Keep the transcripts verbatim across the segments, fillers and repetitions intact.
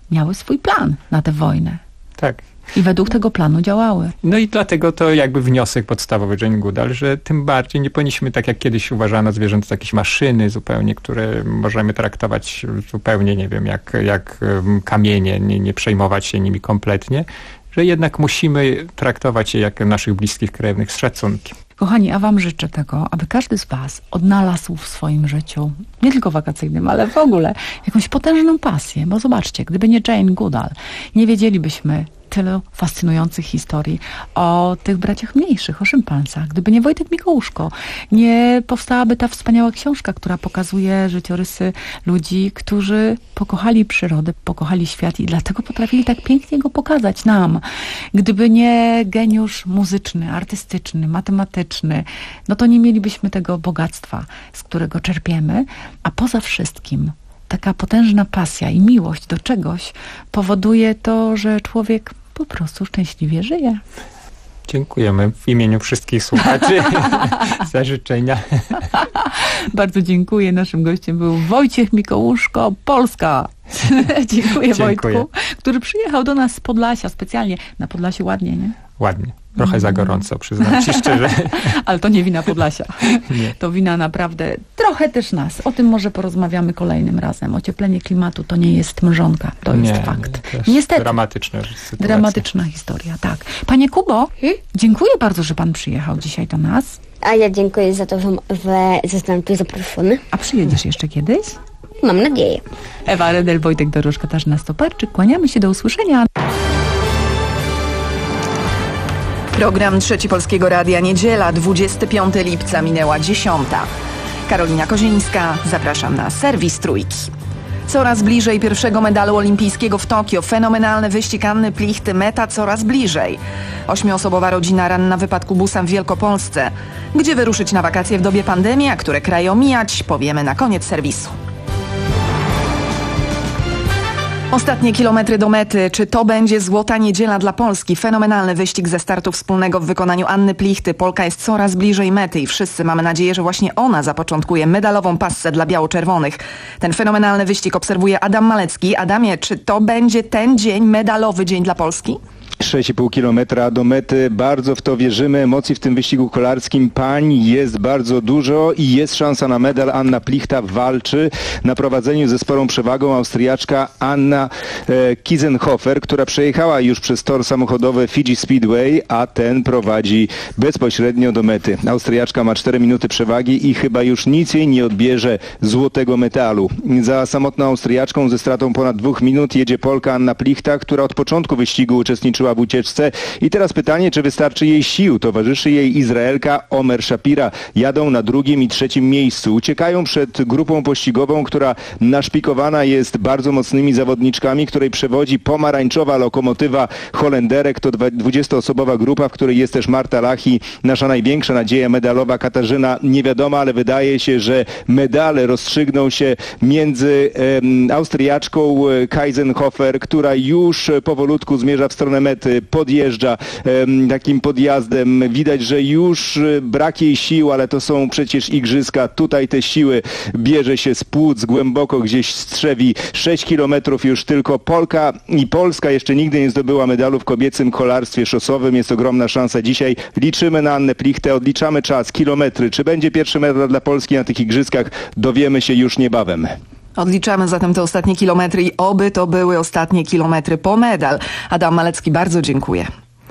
miały swój plan na tę wojnę. Tak. I według tego planu działały. No i dlatego to jakby wniosek podstawowy Jane Goodall, że tym bardziej nie powinniśmy, tak jak kiedyś uważano zwierzęta za jakieś maszyny zupełnie, które możemy traktować zupełnie, nie wiem, jak, jak kamienie, nie, nie przejmować się nimi kompletnie, że jednak musimy traktować je jak naszych bliskich krewnych z szacunkiem. Kochani, a wam życzę tego, aby każdy z was odnalazł w swoim życiu, nie tylko wakacyjnym, ale w ogóle, jakąś potężną pasję. Bo zobaczcie, gdyby nie Jane Goodall, nie wiedzielibyśmy tylu fascynujących historii o tych braciach mniejszych, o szympansach. Gdyby nie Wojtek Mikołuszko, nie powstałaby ta wspaniała książka, która pokazuje życiorysy ludzi, którzy pokochali przyrodę, pokochali świat i dlatego potrafili tak pięknie go pokazać nam. Gdyby nie geniusz muzyczny, artystyczny, matematyczny, no to nie mielibyśmy tego bogactwa, z którego czerpiemy, a poza wszystkim taka potężna pasja i miłość do czegoś powoduje to, że człowiek po prostu szczęśliwie żyje. Dziękujemy w imieniu wszystkich słuchaczy za życzenia. Bardzo dziękuję. Naszym gościem był Wojciech Mikołuszko, Polska. Dziękuję, Dziękuję Wojtku, który przyjechał do nas z Podlasia specjalnie. Na Podlasiu ładnie, nie? Ładnie. Trochę mm. za gorąco, przyznam ci szczerze. Ale to nie wina Podlasia. Nie. To wina naprawdę trochę też nas. O tym może porozmawiamy kolejnym razem. Ocieplenie klimatu to nie jest mrzonka. To nie, jest fakt. Nie, Niestety. Dramatyczna sytuacja. Dramatyczna historia, tak. Panie Kubo, hmm? dziękuję bardzo, że pan przyjechał dzisiaj do nas. A ja dziękuję za to, że, że zostałem tu zaproszony. A przyjedziesz jeszcze kiedyś? Mam nadzieję. Ewa Redel, Wojtek Dorosz, Katarzyna Stoparczyk. Kłaniamy się, do usłyszenia. Program Trzeci Polskiego Radia, niedziela, dwudziestego piątego lipca, minęła dziesiąta. Karolina Kozińska, zapraszam na serwis Trójki. Coraz bliżej pierwszego medalu olimpijskiego w Tokio. Fenomenalny wyścig Anny Plichty, meta coraz bliżej. Ośmioosobowa rodzina ranna w wypadku busem w Wielkopolsce. Gdzie wyruszyć na wakacje w dobie pandemii, a które kraje omijać, powiemy na koniec serwisu. Ostatnie kilometry do mety. Czy to będzie złota niedziela dla Polski? Fenomenalny wyścig ze startu wspólnego w wykonaniu Anny Plichty. Polka jest coraz bliżej mety i wszyscy mamy nadzieję, że właśnie ona zapoczątkuje medalową passę dla biało-czerwonych. Ten fenomenalny wyścig obserwuje Adam Malecki. Adamie, czy to będzie ten dzień, medalowy dzień dla Polski? sześć i pół kilometra do mety, bardzo w to wierzymy, emocji w tym wyścigu kolarskim pań jest bardzo dużo i jest szansa na medal. Anna Plichta walczy na prowadzeniu ze sporą przewagą Austriaczka Anna e, Kiesenhofer, która przejechała już przez tor samochodowy Fiji Speedway, a ten prowadzi bezpośrednio do mety. Austriaczka ma cztery minuty przewagi i chyba już nic jej nie odbierze złotego metalu. Za samotną Austriaczką ze stratą ponad dwóch minut jedzie Polka Anna Plichta, która od początku wyścigu uczestniczyła w ucieczce i teraz pytanie, czy wystarczy jej sił. Towarzyszy jej Izraelka Omer Shapira. Jadą na drugim i trzecim miejscu. Uciekają przed grupą pościgową, która naszpikowana jest bardzo mocnymi zawodniczkami, której przewodzi pomarańczowa lokomotywa Holenderek. To dwudziestoosobowa grupa, w której jest też Marta Lachi, nasza największa nadzieja medalowa. Katarzyna nie wiadomo, ale wydaje się, że medale rozstrzygną się między um, Austriaczką Kiesenhofer, która już powolutku zmierza w stronę mety. Podjeżdża um, takim podjazdem. Widać, że już brak jej sił, ale to są przecież igrzyska. Tutaj te siły bierze się z płuc, głęboko gdzieś strzewi. sześć kilometrów już tylko. Polka i Polska jeszcze nigdy nie zdobyła medalu w kobiecym kolarstwie szosowym. Jest ogromna szansa dzisiaj. Liczymy na Annę Plichtę, odliczamy czas, kilometry. Czy będzie pierwszy medal dla Polski na tych igrzyskach? Dowiemy się już niebawem. Odliczamy zatem te ostatnie kilometry i oby to były ostatnie kilometry po medal. Adam Malecki, bardzo dziękuję.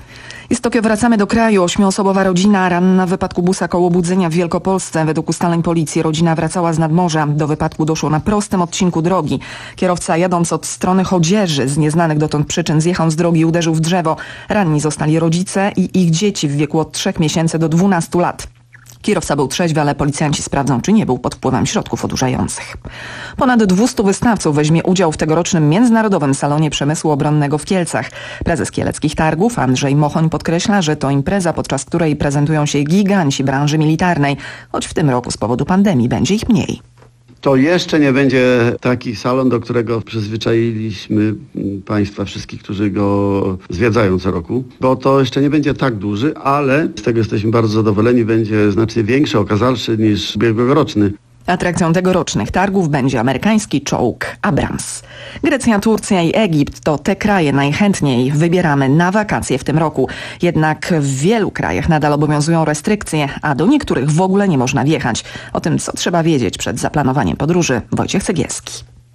I z Tokio wracamy do kraju. Ośmioosobowa rodzina ranna w wypadku busa koło Budzenia w Wielkopolsce. Według ustaleń policji rodzina wracała z nadmorza. Do wypadku doszło na prostym odcinku drogi. Kierowca jadąc od strony Chodzieży z nieznanych dotąd przyczyn zjechał z drogi i uderzył w drzewo. Ranni zostali rodzice i ich dzieci w wieku od trzech miesięcy do dwunastu lat. Kierowca był trzeźwy, ale policjanci sprawdzą, czy nie był pod wpływem środków odurzających. Ponad dwustu wystawców weźmie udział w tegorocznym Międzynarodowym Salonie Przemysłu Obronnego w Kielcach. Prezes Kieleckich Targów Andrzej Mochoń podkreśla, że to impreza, podczas której prezentują się giganci branży militarnej, choć w tym roku z powodu pandemii będzie ich mniej. To jeszcze nie będzie taki salon, do którego przyzwyczailiśmy Państwa wszystkich, którzy go zwiedzają co roku, bo to jeszcze nie będzie tak duży, ale z tego jesteśmy bardzo zadowoleni, będzie znacznie większy, okazalszy niż ubiegłoroczny. Atrakcją tegorocznych targów będzie amerykański czołg Abrams. Grecja, Turcja i Egipt to te kraje najchętniej wybieramy na wakacje w tym roku. Jednak w wielu krajach nadal obowiązują restrykcje, a do niektórych w ogóle nie można wjechać. O tym, co trzeba wiedzieć przed zaplanowaniem podróży, Wojciech Cegielski.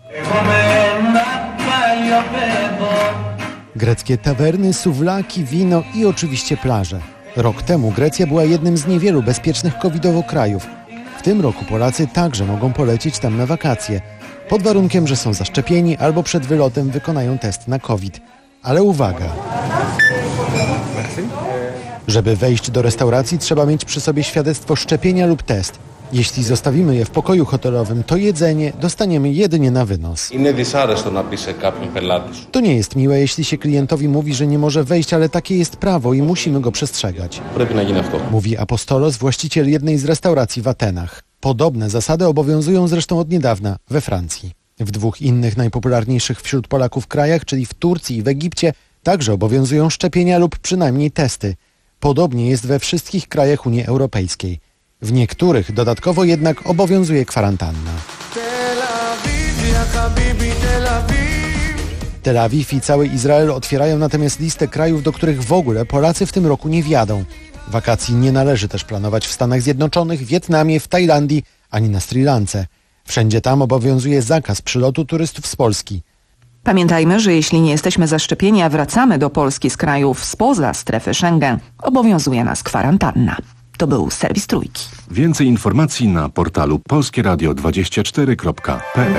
Greckie tawerny, suwlaki, wino i oczywiście plaże. Rok temu Grecja była jednym z niewielu bezpiecznych covidowo krajów. W tym roku Polacy także mogą polecieć tam na wakacje, pod warunkiem, że są zaszczepieni albo przed wylotem wykonają test na COVID. Ale uwaga! Żeby wejść do restauracji, trzeba mieć przy sobie świadectwo szczepienia lub test. Jeśli zostawimy je w pokoju hotelowym, to jedzenie dostaniemy jedynie na wynos. To nie jest miłe, jeśli się klientowi mówi, że nie może wejść, ale takie jest prawo i musimy go przestrzegać. Mówi Apostolos, właściciel jednej z restauracji w Atenach. Podobne zasady obowiązują zresztą od niedawna we Francji. W dwóch innych najpopularniejszych wśród Polaków krajach, czyli w Turcji i w Egipcie, także obowiązują szczepienia lub przynajmniej testy. Podobnie jest we wszystkich krajach Unii Europejskiej. W niektórych dodatkowo jednak obowiązuje kwarantanna. Tel Awiw i cały Izrael otwierają natomiast listę krajów, do których w ogóle Polacy w tym roku nie wjadą. Wakacji nie należy też planować w Stanach Zjednoczonych, Wietnamie, w Tajlandii ani na Sri Lance. Wszędzie tam obowiązuje zakaz przylotu turystów z Polski. Pamiętajmy, że jeśli nie jesteśmy zaszczepieni, a wracamy do Polski z krajów spoza strefy Schengen, obowiązuje nas kwarantanna. To był serwis Trójki. Więcej informacji na portalu polskie radio dwadzieścia cztery kropka p l.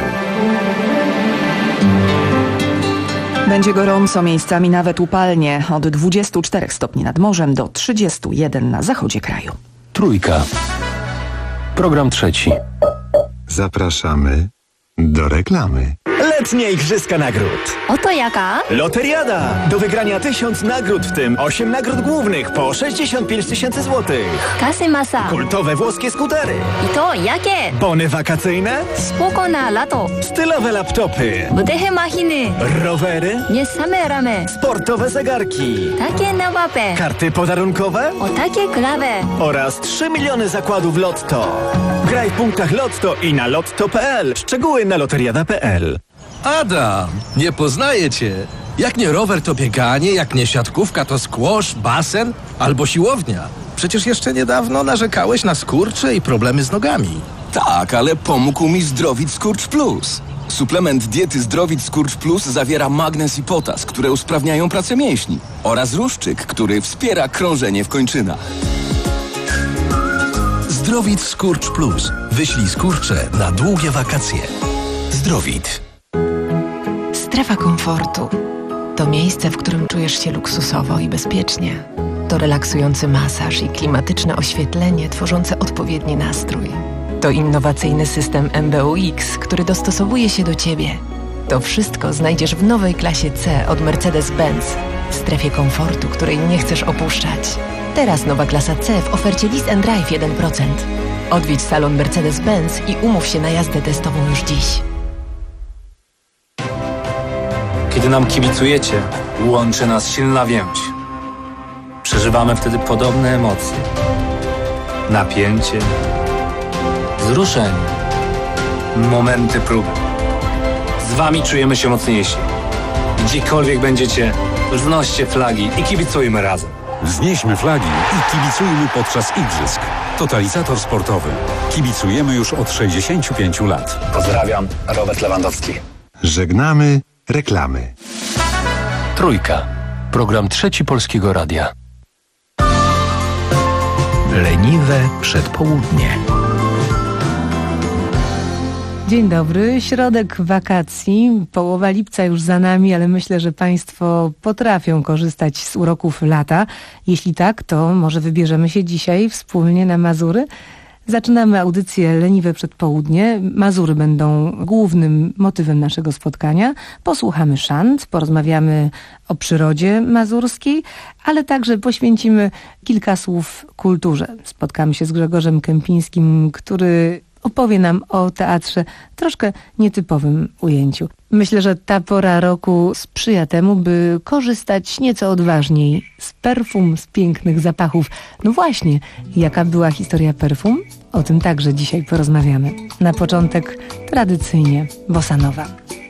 Będzie gorąco, miejscami nawet upalnie, od dwudziestu czterech stopni nad morzem do trzydziestu jeden na zachodzie kraju. Trójka. Program trzeci. Zapraszamy do reklamy. Letnie Igrzyska Nagród. Oto jaka? Loteriada. Do wygrania tysiąc nagród, w tym osiem nagród głównych po sześćdziesiąt pięć tysięcy złotych. Kasy masa. Kultowe włoskie skutery. I to jakie? Bony wakacyjne. Spoko na lato. Stylowe laptopy. Budehe machiny. Rowery. Nie same ramy. Sportowe zegarki. Takie na łapę. Karty podarunkowe. O takie klawe. Oraz trzy miliony zakładów Lotto. Graj w punktach Lotto i na lotto kropka p l. Szczegóły na loteriada kropka p l. Adam, nie poznaję cię. Jak nie rower, to bieganie, jak nie siatkówka, to squash, basen albo siłownia. Przecież jeszcze niedawno narzekałeś na skurcze i problemy z nogami. Tak, ale pomógł mi Zdrowit Skurcz Plus. Suplement diety Zdrowit Skurcz Plus zawiera magnez i potas, które usprawniają pracę mięśni, oraz ruszczyk, który wspiera krążenie w kończynach. Zdrowit Skurcz Plus. Wyślij skurcze na długie wakacje. Zdrowit. Strefa komfortu to miejsce, w którym czujesz się luksusowo i bezpiecznie. To relaksujący masaż i klimatyczne oświetlenie tworzące odpowiedni nastrój. To innowacyjny system M B U X, który dostosowuje się do Ciebie. To wszystko znajdziesz w nowej klasie C od Mercedes-Benz. W strefie komfortu, której nie chcesz opuszczać. Teraz nowa klasa C w ofercie Lease and Drive jeden procent. Odwiedź salon Mercedes-Benz i umów się na jazdę testową już dziś. Kiedy nam kibicujecie, łączy nas silna więź. Przeżywamy wtedy podobne emocje. Napięcie, wzruszenie, momenty próby. Z wami czujemy się mocniejsi. Gdziekolwiek będziecie, wznoście flagi i kibicujmy razem. Wznieśmy flagi i kibicujmy podczas igrzysk. Totalizator sportowy. Kibicujemy już od sześćdziesięciu pięciu lat. Pozdrawiam, Robert Lewandowski. Żegnamy reklamy. Trójka. Program trzeci Polskiego Radia. Leniwe przedpołudnie. Dzień dobry, środek wakacji, połowa lipca już za nami, ale myślę, że Państwo potrafią korzystać z uroków lata. Jeśli tak, to może wybierzemy się dzisiaj wspólnie na Mazury. Zaczynamy audycję Leniwe Przedpołudnie. Mazury będą głównym motywem naszego spotkania. Posłuchamy szant, porozmawiamy o przyrodzie mazurskiej, ale także poświęcimy kilka słów kulturze. Spotkamy się z Grzegorzem Kępińskim, który opowie nam o teatrze w troszkę nietypowym ujęciu. Myślę, że ta pora roku sprzyja temu, by korzystać nieco odważniej z perfum, z pięknych zapachów. No właśnie, jaka była historia perfum? O tym także dzisiaj porozmawiamy. Na początek tradycyjnie bossa nova.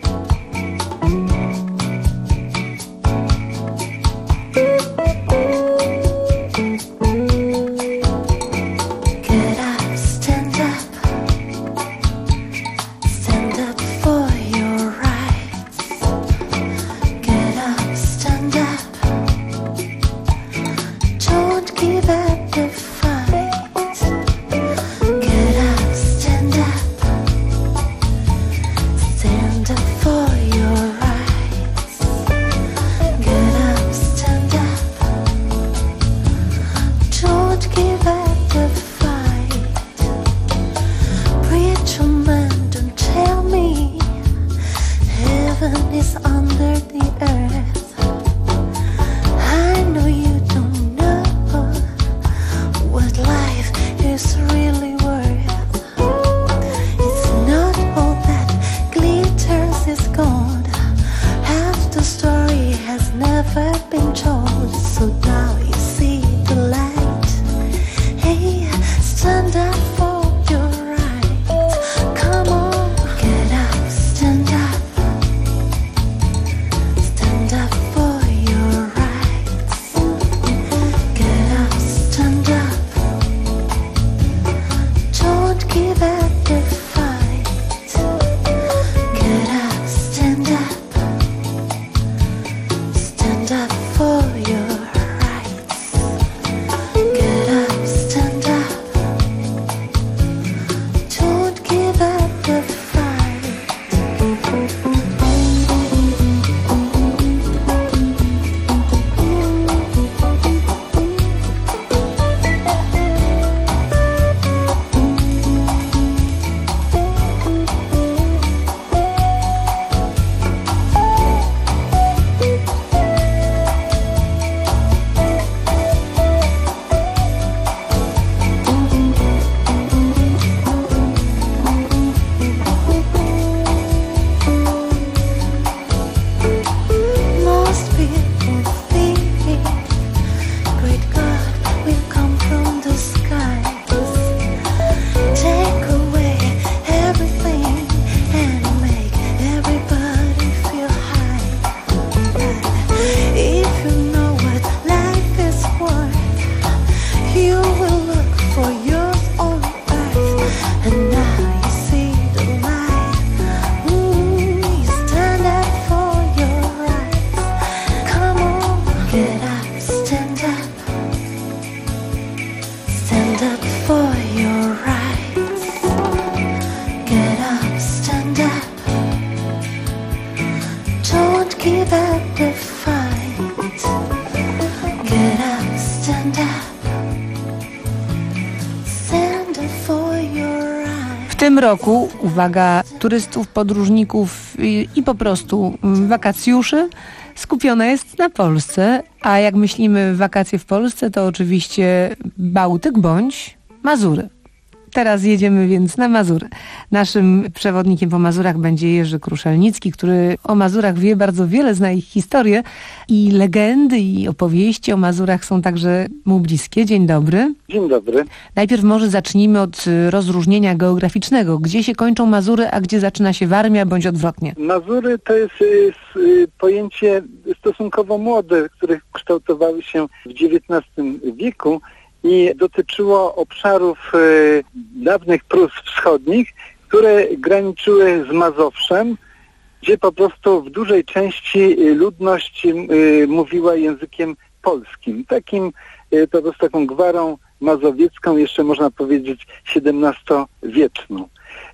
W tym roku, uwaga, turystów, podróżników i, i po prostu wakacjuszy skupiona jest na Polsce, a jak myślimy wakacje w Polsce, to oczywiście Bałtyk bądź Mazury. Teraz jedziemy więc na Mazury. Naszym przewodnikiem po Mazurach będzie Jerzy Kruszelnicki, który o Mazurach wie bardzo wiele, zna ich historię i legendy i opowieści o Mazurach są także mu bliskie. Dzień dobry. Dzień dobry. Najpierw może zacznijmy od rozróżnienia geograficznego. Gdzie się kończą Mazury, a gdzie zaczyna się Warmia, bądź odwrotnie? Mazury to jest, jest pojęcie stosunkowo młode, które kształtowały się w dziewiętnastym wieku. I dotyczyło obszarów e, dawnych Prus wschodnich, które graniczyły z Mazowszem, gdzie po prostu w dużej części ludność e, mówiła językiem polskim. Takim e, po prostu taką gwarą mazowiecką, jeszcze można powiedzieć siedemnastowieczną.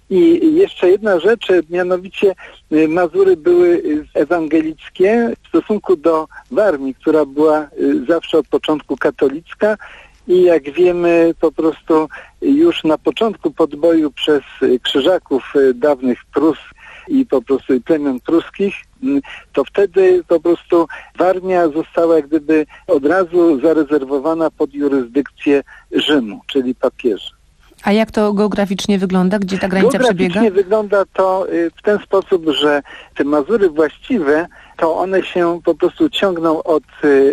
I jeszcze jedna rzecz, mianowicie e, Mazury były ewangelickie w stosunku do Warmii, która była e, zawsze od początku katolicka. I jak wiemy, po prostu już na początku podboju przez krzyżaków dawnych Prus i po prostu plemion pruskich, to wtedy po prostu Warmia została jak gdyby od razu zarezerwowana pod jurysdykcję Rzymu, czyli papieża. A jak to geograficznie wygląda? Gdzie ta granica geograficznie przebiega? Geograficznie wygląda to w ten sposób, że te Mazury właściwe, to one się po prostu ciągną od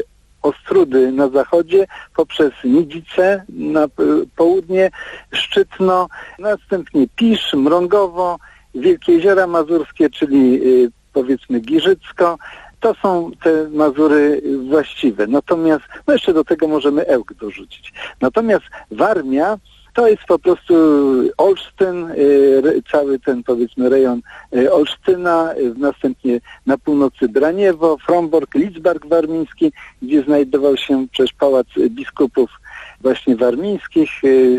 Ostrudy na zachodzie, poprzez Nidzice na południe, Szczytno, następnie Pisz, Mrągowo, Wielkie Jeziora Mazurskie, czyli powiedzmy Giżycko. To są te Mazury właściwe. Natomiast, no jeszcze do tego możemy Ełk dorzucić. Natomiast Warmia to jest po prostu Olsztyn, cały ten powiedzmy rejon Olsztyna, następnie na północy Braniewo, Frombork, Lidzbark Warmiński, gdzie znajdował się przecież pałac biskupów właśnie warmińskich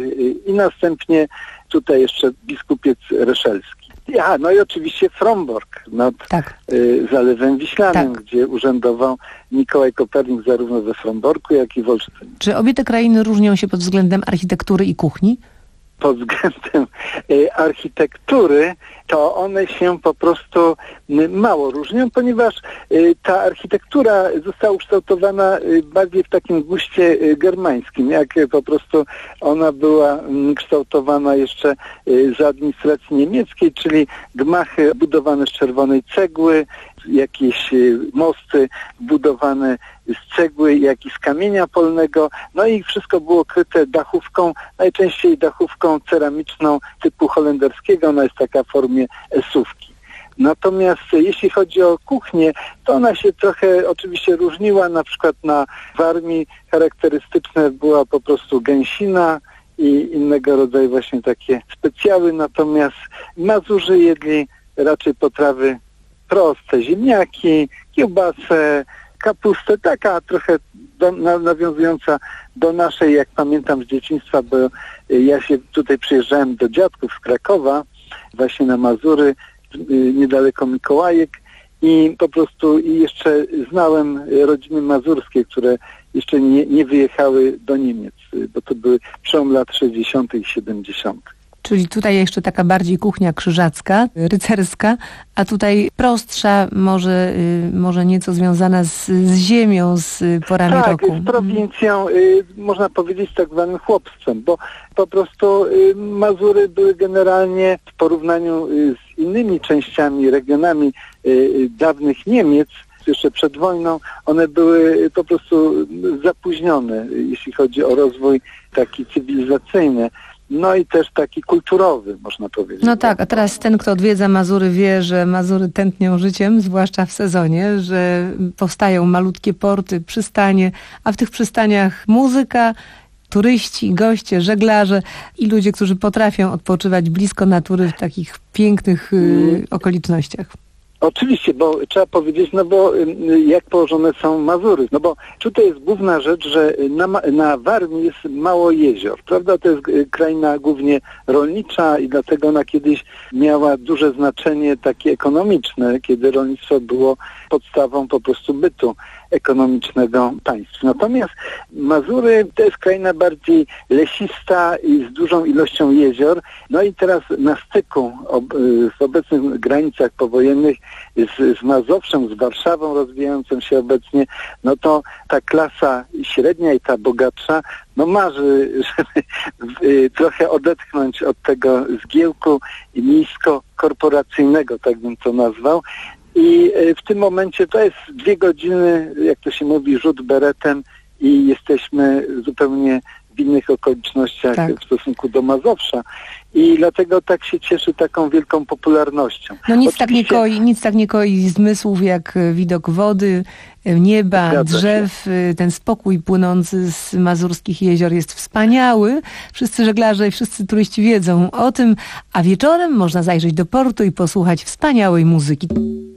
i następnie tutaj jeszcze biskupiec reszelski. Ja, no i oczywiście Frombork nad tak. y, Zalewem Wiślanym, tak. gdzie urzędował Mikołaj Kopernik zarówno we Fromborku, jak i w Olsztynie. Czy obie te krainy różnią się pod względem architektury i kuchni? Pod względem y, architektury to one się po prostu y, mało różnią, ponieważ y, ta architektura została ukształtowana y, bardziej w takim guście y, germańskim, jak y, po prostu ona była y, kształtowana jeszcze y, za administracji niemieckiej, czyli gmachy budowane z czerwonej cegły, jakieś y, mosty budowane z cegły, jak i z kamienia polnego, no i wszystko było kryte dachówką, najczęściej dachówką ceramiczną typu holenderskiego, ona jest taka w formie esówki. Natomiast jeśli chodzi o kuchnię, to ona się trochę oczywiście różniła, na przykład na Warmii charakterystyczne była po prostu gęsina i innego rodzaju właśnie takie specjały, natomiast Mazurzy jedli raczej potrawy proste, ziemniaki, kiełbasę, kapustę, taka trochę do, na, nawiązująca do naszej, jak pamiętam z dzieciństwa, bo ja się tutaj przyjeżdżałem do dziadków z Krakowa, właśnie na Mazury, niedaleko Mikołajek i po prostu i jeszcze znałem rodziny mazurskie, które jeszcze nie, nie wyjechały do Niemiec, bo to były przełom lat sześćdziesiątych i siedemdziesiątych. Czyli tutaj jeszcze taka bardziej kuchnia krzyżacka, rycerska, a tutaj prostsza, może, y, może nieco związana z, z ziemią, z porami tak, roku. Tak, z prowincją, y, można powiedzieć tak zwanym chłopstwem, bo po prostu y, Mazury były generalnie w porównaniu y, z innymi częściami, regionami y, y, dawnych Niemiec, jeszcze przed wojną, one były po prostu zapóźnione, jeśli chodzi o rozwój taki cywilizacyjny. No i też taki kulturowy, można powiedzieć. No tak, a teraz ten, kto odwiedza Mazury, wie, że Mazury tętnią życiem, zwłaszcza w sezonie, że powstają malutkie porty, przystanie, a w tych przystaniach muzyka, turyści, goście, żeglarze i ludzie, którzy potrafią odpoczywać blisko natury w takich pięknych y, okolicznościach. Oczywiście, bo trzeba powiedzieć, no bo jak położone są Mazury. No bo tutaj jest główna rzecz, że na, na Warmii jest mało jezior, prawda? To jest kraina głównie rolnicza i dlatego ona kiedyś miała duże znaczenie takie ekonomiczne, kiedy rolnictwo było podstawą po prostu bytu ekonomicznego państw. Natomiast Mazury to jest kraina bardziej lesista i z dużą ilością jezior. No i teraz na styku ob, w obecnych granicach powojennych z, z Mazowszem, z Warszawą rozwijającą się obecnie, no to ta klasa średnia i ta bogatsza no marzy, żeby trochę odetchnąć od tego zgiełku miejsko-korporacyjnego, tak bym to nazwał. I w tym momencie to jest dwie godziny, jak to się mówi, rzut beretem i jesteśmy zupełnie w innych okolicznościach tak. w stosunku do Mazowsza. I dlatego tak się cieszy taką wielką popularnością. No nic, Oczywiście... tak nie koi, nic tak nie koi zmysłów jak widok wody, nieba, Zgadza drzew. Się. Ten spokój płynący z mazurskich jezior jest wspaniały. Wszyscy żeglarze i wszyscy turyści wiedzą o tym, a wieczorem można zajrzeć do portu i posłuchać wspaniałej muzyki.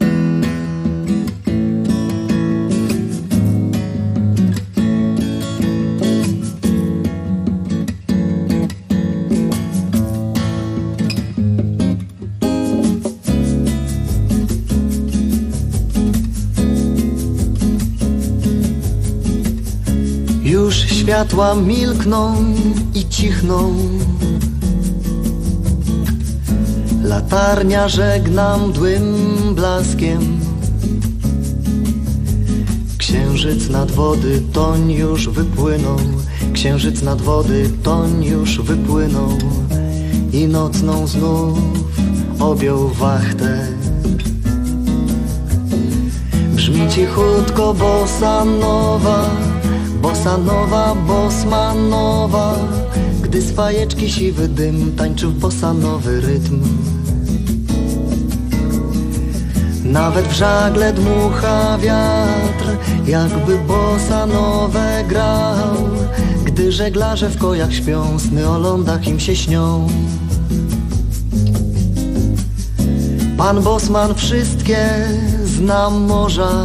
Już światła milkną i cichną, latarnia żegna mdłym blaskiem. Księżyc nad wody toń już wypłynął księżyc nad wody toń już wypłynął i nocną znów objął wachtę. Brzmi cichutko bossa nowa, bossa nowa, bosmanowa, gdy z fajeczki siwy dym tańczy w bossanowy rytm. Nawet w żagle dmucha wiatr, jakby bossa nowe grał, gdy żeglarze w kojach śpią, sny o lądach im się śnią. Pan Bosman wszystkie znam morza,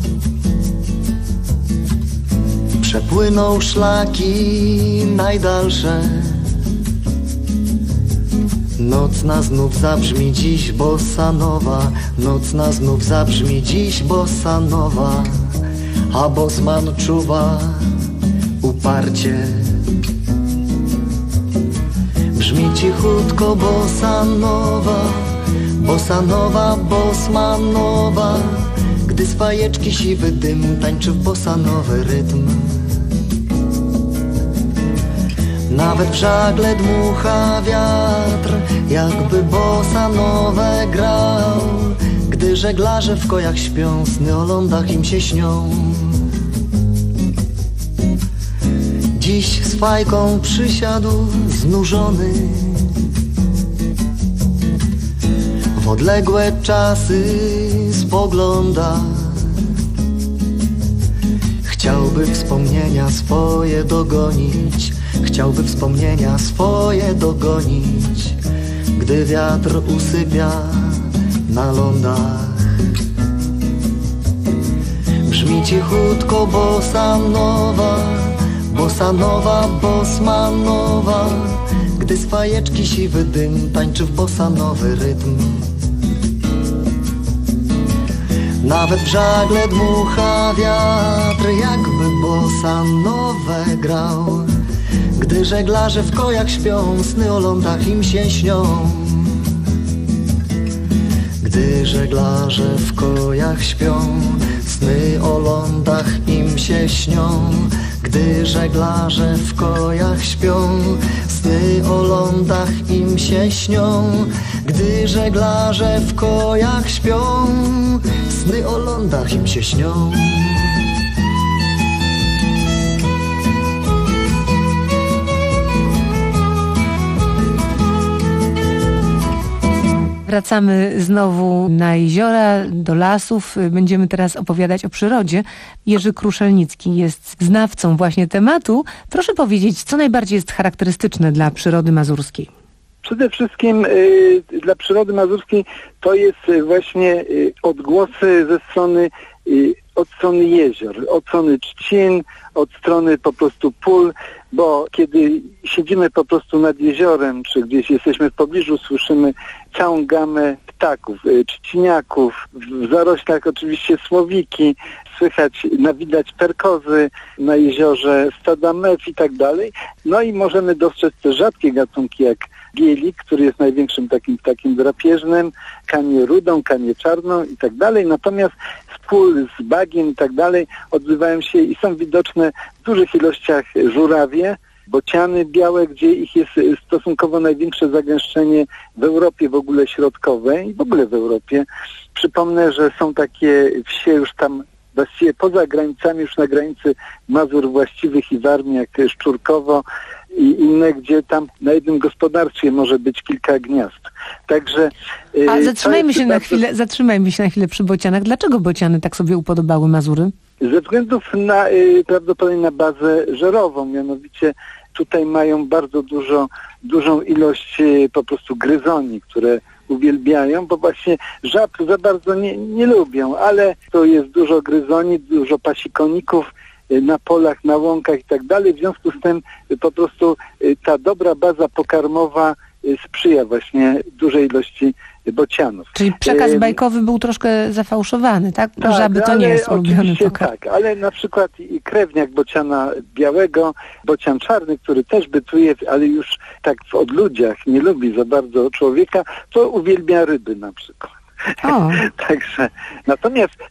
przepłynął szlaki najdalsze. Nocna znów zabrzmi dziś bossa nowa, nocna znów zabrzmi dziś bossa nowa, a Bosman czuwa uparcie. Brzmi cichutko bossa nowa, bossa nowa, bosmanowa, gdy z fajeczki siwy dym tańczy w bossanowy rytm. Nawet w żagle dmucha wiatr, jakby bossa nowe grał, gdy żeglarze w kojach śpią, sny o lądach im się śnią. Dziś z fajką przysiadł znużony, w odległe czasy spogląda. Chciałby wspomnienia swoje dogonić, chciałby wspomnienia swoje dogonić, gdy wiatr usypia na lądach. Brzmi cichutko bossa nowa, bossa nowa, bosmanowa, gdy z fajeczki siwy dym tańczy w bossanowy rytm. Nawet w żagle dmucha wiatr, jakby bossa nowe grał, gdy żeglarze w kojach śpią, sny o lądach im się śnią. Gdy żeglarze w kojach śpią, sny o lądach im się śnią. Gdy żeglarze w kojach śpią, sny o lądach im się śnią. Gdy żeglarze w kojach śpią, sny o lądach im się śnią. Wracamy znowu na jeziora, do lasów. Będziemy teraz opowiadać o przyrodzie. Jerzy Kruszelnicki jest znawcą właśnie tematu. Proszę powiedzieć, co najbardziej jest charakterystyczne dla przyrody mazurskiej? Przede wszystkim y, dla przyrody mazurskiej to jest y, właśnie y, odgłosy ze strony y, od strony jezior, od strony trzcin, od strony po prostu pól, bo kiedy siedzimy po prostu nad jeziorem, czy gdzieś jesteśmy w pobliżu, słyszymy całą gamę ptaków, y, trzciniaków, w zaroślach oczywiście słowiki, słychać, widać perkozy na jeziorze, stada mew i tak dalej. No i możemy dostrzec te rzadkie gatunki jak bielik, który jest największym takim ptakiem drapieżnym, kanię rudą, kanię czarną i tak dalej. Natomiast z pól, z bagien i tak dalej odbywają się i są widoczne w dużych ilościach żurawie, bociany białe, gdzie ich jest stosunkowo największe zagęszczenie w Europie w ogóle środkowej i w ogóle w Europie. Przypomnę, że są takie wsie już tam właściwie poza granicami, już na granicy Mazur właściwych i Warmii, jak Szczurkowo i inne, gdzie tam na jednym gospodarstwie może być kilka gniazd. Także... A zatrzymajmy się, na bardzo... chwilę, zatrzymajmy się na chwilę przy bocianach. Dlaczego bociany tak sobie upodobały Mazury? Ze względów na, y, prawdopodobnie na bazę żerową, mianowicie tutaj mają bardzo dużo, dużą ilość y, po prostu gryzoni, które uwielbiają, bo właśnie żab za bardzo nie, nie lubią, ale to jest dużo gryzoni, dużo pasikoników y, na polach, na łąkach i tak dalej. W związku z tym y, po prostu y, ta dobra baza pokarmowa y, sprzyja właśnie dużej ilości bocianów. Czyli przekaz bajkowy był troszkę zafałszowany, tak? tak Żaby to nie jest ulubiony pokarm. Tak, ale na przykład i krewniak bociana białego, bocian czarny, który też bytuje, ale już tak w odludziach, nie lubi za bardzo człowieka, to uwielbia ryby na przykład. O. Także, natomiast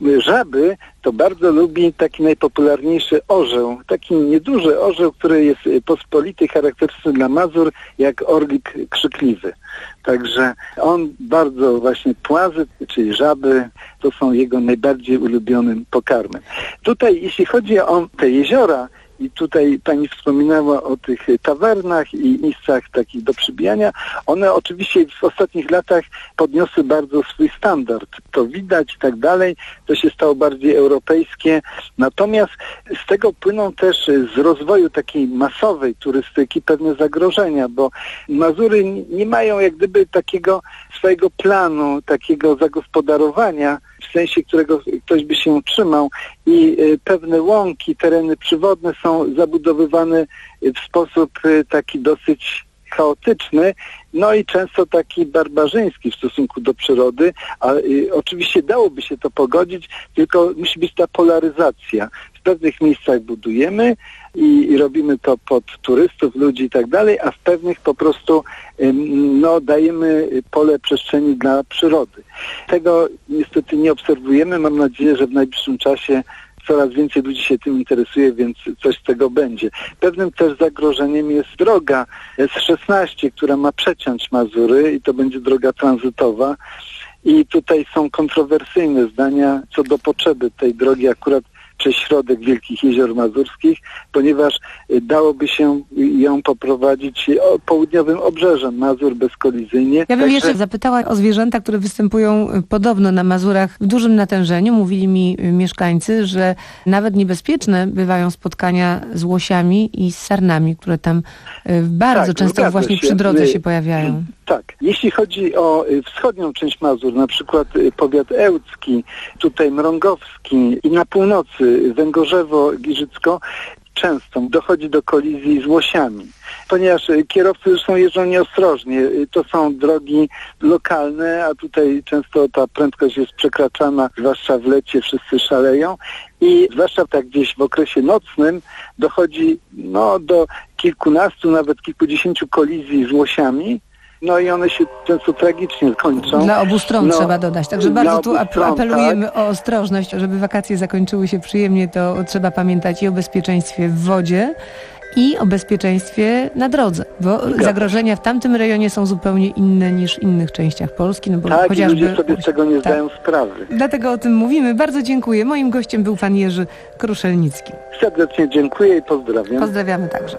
żaby to bardzo lubi taki najpopularniejszy orzeł, taki nieduży orzeł, który jest pospolity, charakterystyczny dla Mazur, jak orlik krzykliwy. Także on bardzo właśnie płazy, czyli żaby, to są jego najbardziej ulubionym pokarmem. Tutaj jeśli chodzi o te jeziora, i tutaj pani wspominała o tych tawernach i miejscach takich do przybijania. One oczywiście w ostatnich latach podniosły bardzo swój standard. To widać i tak dalej. To się stało bardziej europejskie. Natomiast z tego płyną też z rozwoju takiej masowej turystyki pewne zagrożenia, bo Mazury nie mają jak gdyby takiego swojego planu, takiego zagospodarowania, w sensie którego ktoś by się trzymał i pewne łąki, tereny przywodne są zabudowywane w sposób taki dosyć chaotyczny, no i często taki barbarzyński w stosunku do przyrody, a y, oczywiście dałoby się to pogodzić, tylko musi być ta polaryzacja. W pewnych miejscach budujemy i, i robimy to pod turystów, ludzi i tak dalej, a w pewnych po prostu y, no, dajemy pole przestrzeni dla przyrody. Tego niestety nie obserwujemy. Mam nadzieję, że w najbliższym czasie coraz więcej ludzi się tym interesuje, więc coś z tego będzie. Pewnym też zagrożeniem jest droga S szesnaście, która ma przeciąć Mazury i to będzie droga tranzytowa. I tutaj są kontrowersyjne zdania co do potrzeby tej drogi akurat przez środek Wielkich Jezior Mazurskich, ponieważ dałoby się ją poprowadzić południowym obrzeżem Mazur bezkolizyjnie. Ja bym Także... jeszcze zapytała o zwierzęta, które występują podobno na Mazurach w dużym natężeniu. Mówili mi mieszkańcy, że nawet niebezpieczne bywają spotkania z łosiami i z sarnami, które tam bardzo tak, często właśnie się. przy drodze się pojawiają. Tak. Jeśli chodzi o wschodnią część Mazur, na przykład powiat ełcki, tutaj mrągowski i na północy Węgorzewo, Giżycko, często dochodzi do kolizji z łosiami, ponieważ kierowcy zresztą jeżdżą nieostrożnie. To są drogi lokalne, a tutaj często ta prędkość jest przekraczana, zwłaszcza w lecie wszyscy szaleją i zwłaszcza tak gdzieś w okresie nocnym dochodzi no, do kilkunastu, nawet kilkudziesięciu kolizji z łosiami. No i one się często tragicznie kończą. Dla obu stron no, trzeba dodać. Także bardzo tu stron, apelujemy tak. o ostrożność. Żeby wakacje zakończyły się przyjemnie, to trzeba pamiętać i o bezpieczeństwie w wodzie, i o bezpieczeństwie na drodze, bo Zgadza. zagrożenia w tamtym rejonie są zupełnie inne niż w innych częściach Polski. No bo tak, chociażby... ludzie sobie z tego nie tak. zdają sprawy. Dlatego o tym mówimy. Bardzo dziękuję. Moim gościem był pan Jerzy Kruszelnicki. Serdecznie dziękuję i pozdrawiam. Pozdrawiamy także.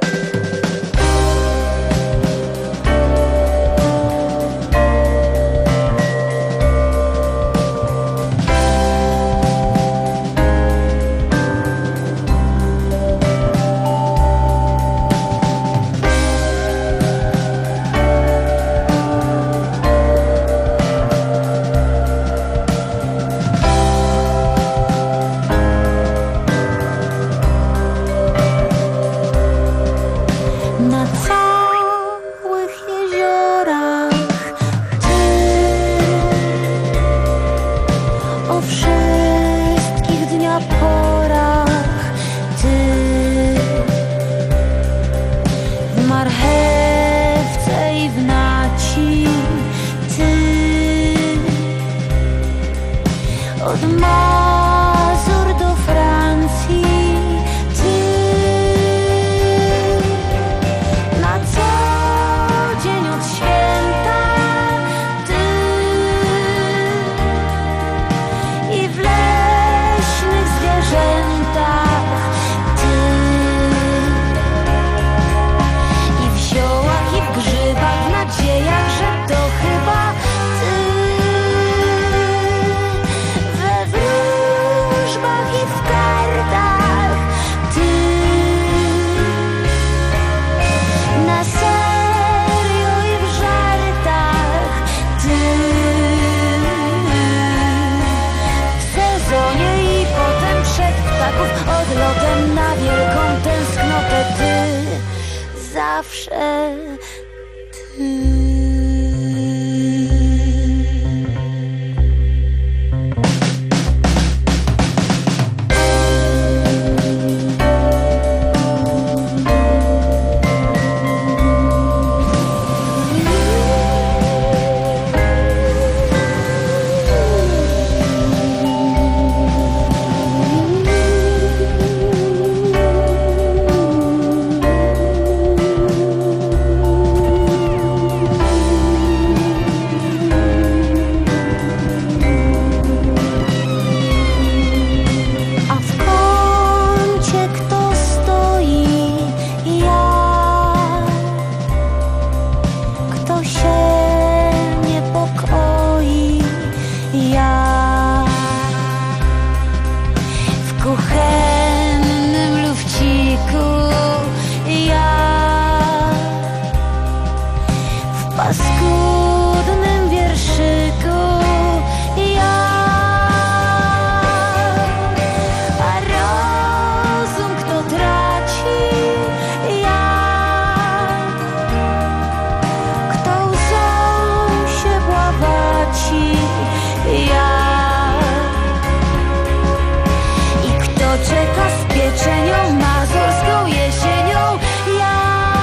czeka z pieczenią mazurską jesienią. Ja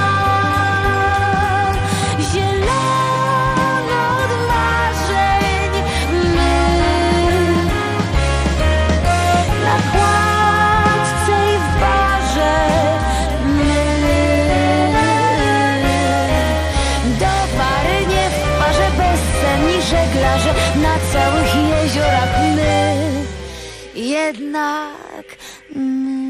zielona od marzeń, my na kładce i w barze, my do pary nie w parze, bezsenni żeglarze na całych jeziorach, my jednak my.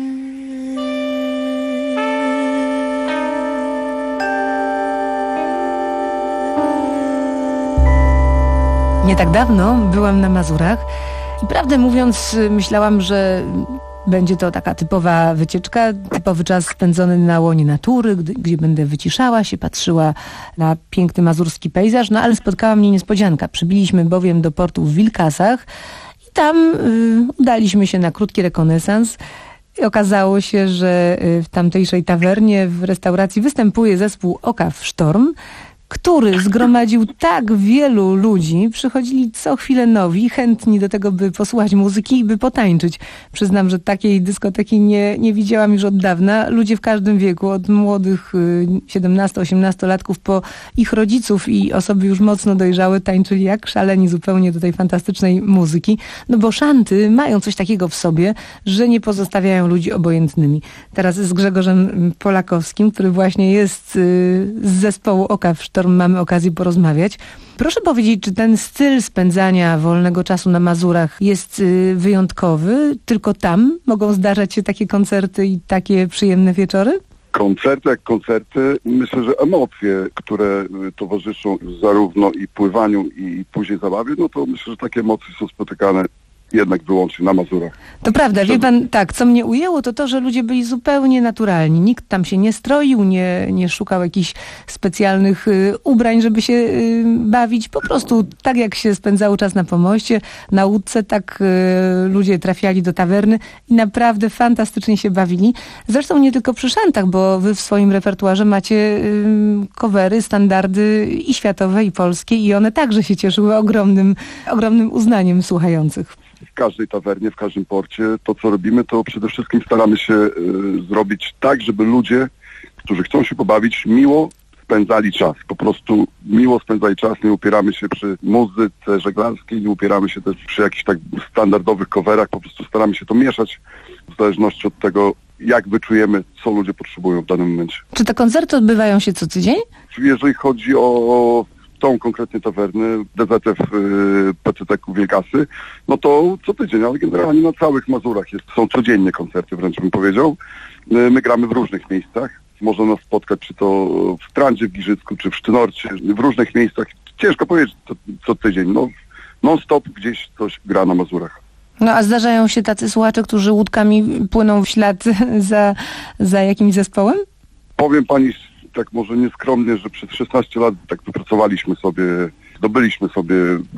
Nie tak dawno byłam na Mazurach i prawdę mówiąc myślałam, że będzie to taka typowa wycieczka, typowy czas spędzony na łonie natury, gdy, gdzie będę wyciszała się, patrzyła na piękny mazurski pejzaż, no ale spotkała mnie niespodzianka. Przybiliśmy bowiem do portu w Wilkasach i tam y, udaliśmy się na krótki rekonesans. I okazało się, że w tamtejszej tawernie, w restauracji występuje zespół Okaw Sztorm, który zgromadził tak wielu ludzi, przychodzili co chwilę nowi, chętni do tego, by posłuchać muzyki i by potańczyć. Przyznam, że takiej dyskoteki nie, nie widziałam już od dawna. Ludzie w każdym wieku, od młodych siedemnasto-osiemnastolatków po ich rodziców i osoby już mocno dojrzałe, tańczyli jak szaleni zupełnie do tej fantastycznej muzyki. No bo szanty mają coś takiego w sobie, że nie pozostawiają ludzi obojętnymi. Teraz z Grzegorzem Polakowskim, który właśnie jest z zespołu Okaw Sztorm, mamy okazję porozmawiać. Proszę powiedzieć, czy ten styl spędzania wolnego czasu na Mazurach jest wyjątkowy? Tylko tam mogą zdarzać się takie koncerty i takie przyjemne wieczory? Koncerty jak koncerty, myślę, że emocje, które towarzyszą zarówno i pływaniu i później zabawie, no to myślę, że takie emocje są spotykane jednak wyłącznie na Mazurach. To prawda, wie pan, tak, co mnie ujęło, to to, że ludzie byli zupełnie naturalni. Nikt tam się nie stroił, nie, nie szukał jakichś specjalnych y, ubrań, żeby się y, bawić. Po prostu tak jak się spędzało czas na pomoście, na łódce, tak y, ludzie trafiali do tawerny i naprawdę fantastycznie się bawili. Zresztą nie tylko przy szantach, bo wy w swoim repertuarze macie y, covery, standardy i światowe, i polskie, i one także się cieszyły ogromnym, ogromnym uznaniem słuchających. W każdej tawernie, w każdym porcie to, co robimy, to przede wszystkim staramy się y, zrobić tak, żeby ludzie, którzy chcą się pobawić, miło spędzali czas. Po prostu miło spędzali czas, nie upieramy się przy muzyce żeglarskiej, nie upieramy się też przy jakichś tak standardowych coverach, po prostu staramy się to mieszać w zależności od tego, jak wyczujemy, co ludzie potrzebują w danym momencie. Czy te koncerty odbywają się co tydzień? Jeżeli chodzi o tą konkretnie tawernę, D Z F yy, P C T K Wilkasy, no to co tydzień, ale generalnie na całych Mazurach jest, są codziennie koncerty, wręcz bym powiedział. Yy, my gramy w różnych miejscach. Można nas spotkać, czy to w Strandzie w Giżycku, czy w Sztynorcie, w różnych miejscach. Ciężko powiedzieć co, co tydzień. No, non-stop gdzieś coś gra na Mazurach. No a zdarzają się tacy słuchacze, którzy łódkami płyną w ślad za, za jakimś zespołem? Powiem pani tak może nieskromnie, że przez szesnaście lat tak wypracowaliśmy sobie, zdobyliśmy sobie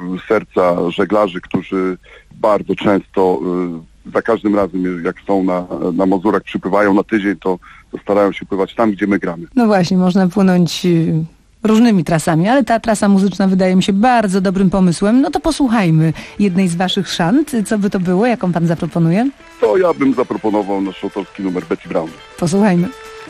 serca żeglarzy, którzy bardzo często, za każdym razem jak są na, na Mazurach, przypływają na tydzień, to, to starają się pływać tam, gdzie my gramy. No właśnie, można płynąć różnymi trasami, ale ta trasa muzyczna wydaje mi się bardzo dobrym pomysłem. No to posłuchajmy jednej z waszych szant. Co by to było? Jaką pan zaproponuje? To ja bym zaproponował nasz autorski numer Betty Brown. Posłuchajmy.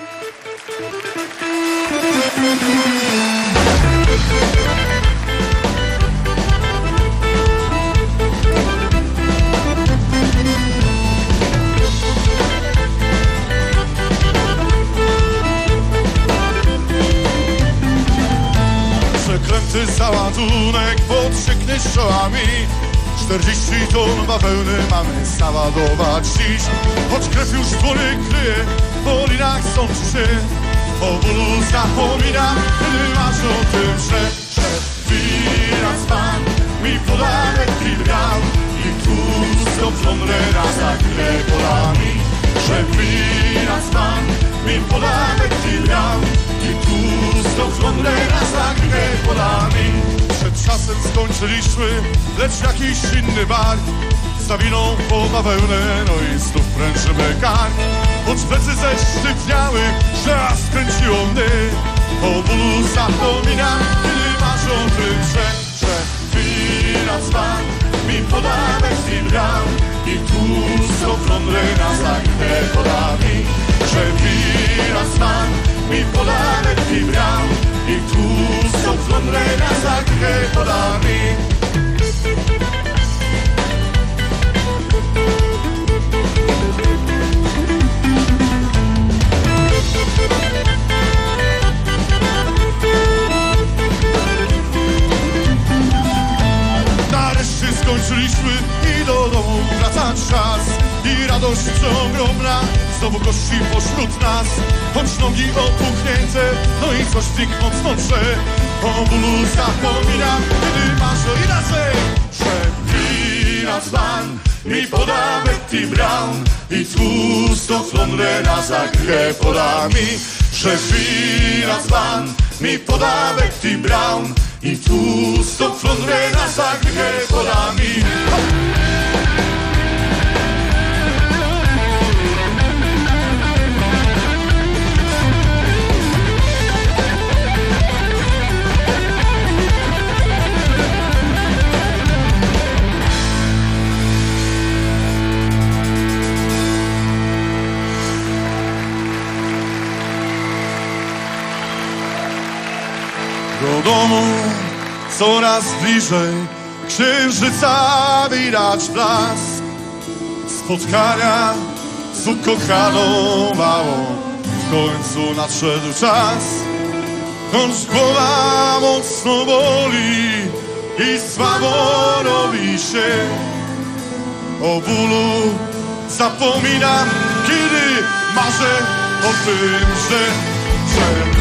Przeklęty załadunek podsieknie strzałami. Czterdzieści ton bawełny mamy załadować dziś. Choć krew już dłonie kryje, po linach są trzy. O bólu zapominam, kiedy masz o tym, że Przed pan mi podane dribniał i tu stopnione raz zakryte polami. Że pan mi podane dribniał i tu stopnione raz zakryte polami. Przed czasem skończyliśmy, lecz jakiś inny bar zawiną po bawełnę, no i znów prężymy kark. Choć plecy zesztywniały, że raz skręciło mnie. O bólu zapominam, kiedy masz o tym, że Że pan mi podane dribniał i tu stopnione raz podamy T Brown i tłusto z Londyna za podami. Nareszcie skończyliśmy i do domu wraca czas. I radość ogromna znowu gości pośród nas. Choć nogi opuchnięte, no i coś w nich mocno drze. O bólu zapominam, kiedy marzę inaczej. Że wina dzban mi poda Betty Brown i tłusto z Londyna za grę podami. Że wina dzban mi poda Betty Brown i tłusto z Londyna za grę podami. Do domu coraz bliżej księżyca widać blask. Spotkania z ukochaną małą w końcu nadszedł czas. Choć głowa mocno boli i słabo robi się, o bólu zapominam, kiedy marzę o tym, że, że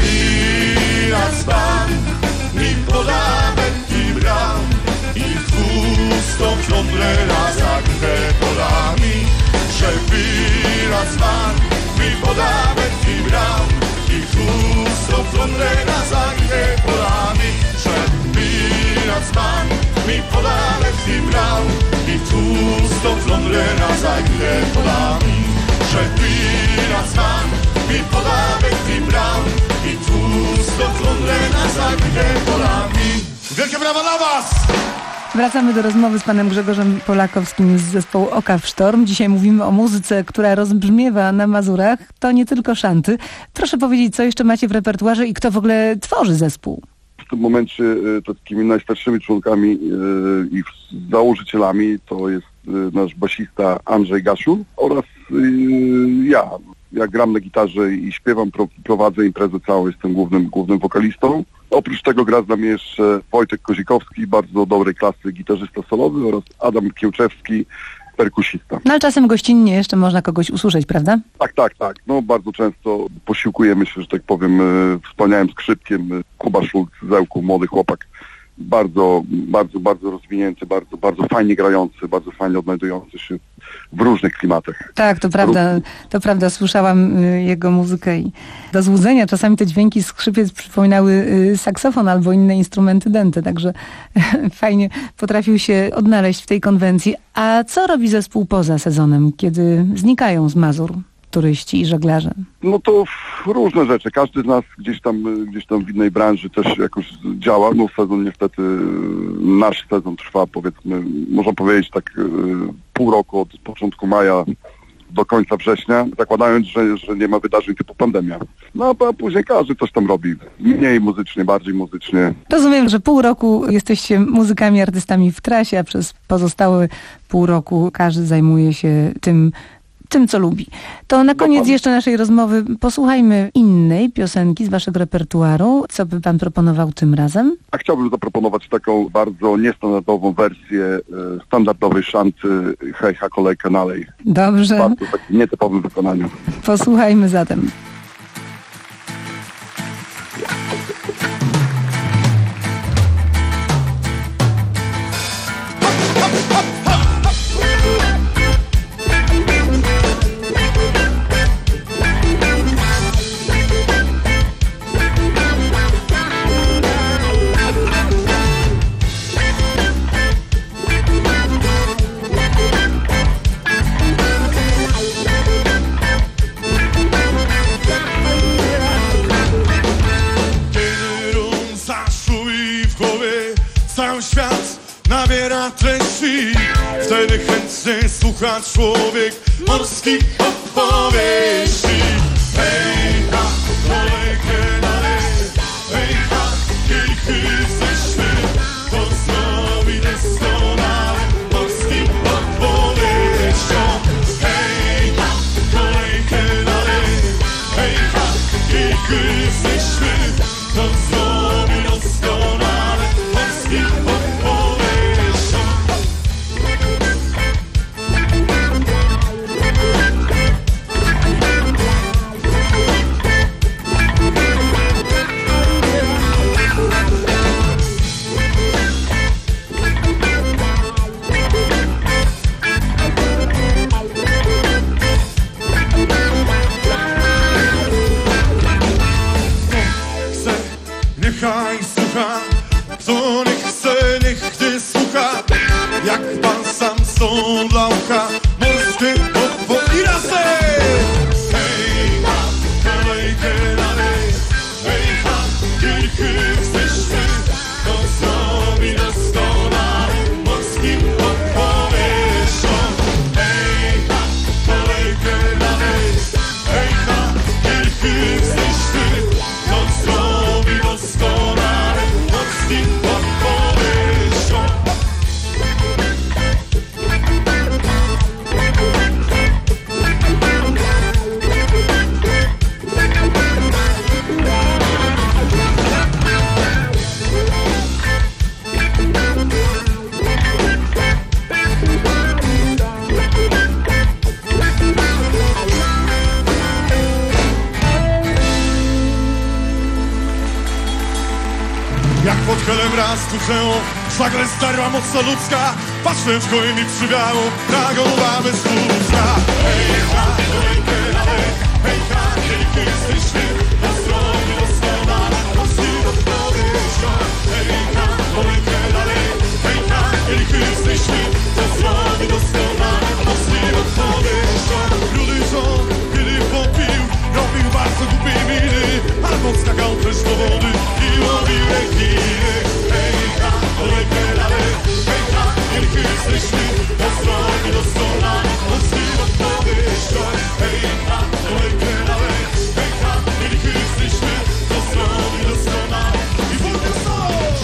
dzban mi poda Betty Brown i tłusto Londyna za grę podami. Że wina dzban mi poda Betty Brown i tłusto Londyna za grę podami. Że wina dzban mi poda Betty Brown i tłusto Londyna za grę podami. Że wina dzban mi poda Betty Brown i tłusto Londyna za grę podami. Wielkie brawa dla was! Wracamy do rozmowy z panem Grzegorzem Polakowskim z zespołu Oka w Sztorm. Dzisiaj mówimy o muzyce, która rozbrzmiewa na Mazurach. To nie tylko szanty. Proszę powiedzieć, co jeszcze macie w repertuarze i kto w ogóle tworzy zespół? W tym momencie to takimi najstarszymi członkami i założycielami to jest nasz basista Andrzej Gasiu oraz ja. Ja gram na gitarze i śpiewam, pro, prowadzę imprezę całą, jestem głównym, głównym wokalistą. Oprócz tego gra z nami jeszcze Wojtek Kozikowski, bardzo dobrej klasy gitarzysta solowy, oraz Adam Kiełczewski, perkusista. No ale czasem gościnnie jeszcze można kogoś usłyszeć, prawda? Tak, tak, tak. No bardzo często posiłkujemy się, że tak powiem, wspaniałym skrzypkiem. Kuba Szulc z Zełku, młody chłopak. Bardzo, bardzo, bardzo rozwinięty, bardzo, bardzo fajnie grający, bardzo fajnie odnajdujący się w różnych klimatach. Tak, to prawda, to prawda, słyszałam jego muzykę i do złudzenia czasami te dźwięki skrzypiec przypominały saksofon albo inne instrumenty dęte, także fajnie potrafił się odnaleźć w tej konwencji. A co robi zespół poza sezonem, kiedy znikają z Mazur turyści i żeglarze? No to różne rzeczy. Każdy z nas gdzieś tam, gdzieś tam w innej branży też jakoś działa. No sezon niestety, nasz sezon trwa, powiedzmy, można powiedzieć tak pół roku, od początku maja do końca września, zakładając, że, że nie ma wydarzeń typu pandemia. No a później każdy coś tam robi. Mniej muzycznie, bardziej muzycznie. Rozumiem, że pół roku jesteście muzykami, artystami w trasie, a przez pozostałe pół roku każdy zajmuje się tym, tym, co lubi. To na koniec jeszcze naszej rozmowy posłuchajmy innej piosenki z waszego repertuaru. Co by pan proponował tym razem? A chciałbym zaproponować taką bardzo niestandardową wersję e, standardowej szanty Hej, ha, kolejka nalej. Dobrze. W bardzo takim nietypowym wykonaniu. Posłuchajmy zatem. Nabiera treści, wtedy chętnie słucha człowiek morskich opowieści. Hej, ha, kolejka Helem raz tuczęło, żagle starła mocno ludzka, patrzę w koły mi przywiało, na głowa bez ludzka. Hej, ha, kolejkę dalej, hej, ha, kielichty jesteśmy, na zdrowie doskonale, mocny odpody świat. Hej, ha, kolejkę dalej, hej, ha, kielichty jesteśmy, na zdrowie doskonale, mocny odpody świat. Rudy rząd, kiedy popił, robił bardzo głupiej miny, albo skakał też do wody i łowił rekiny. Hej, ha, kolejkę dalej, hej, ha, kielichty jesteśmy, na zdrowie doskonale, mocny odpody świat. Hej, ha, kolejkę dalej, hej, ha, kielichty jesteśmy, na zdrowie doskonale i wolny soś!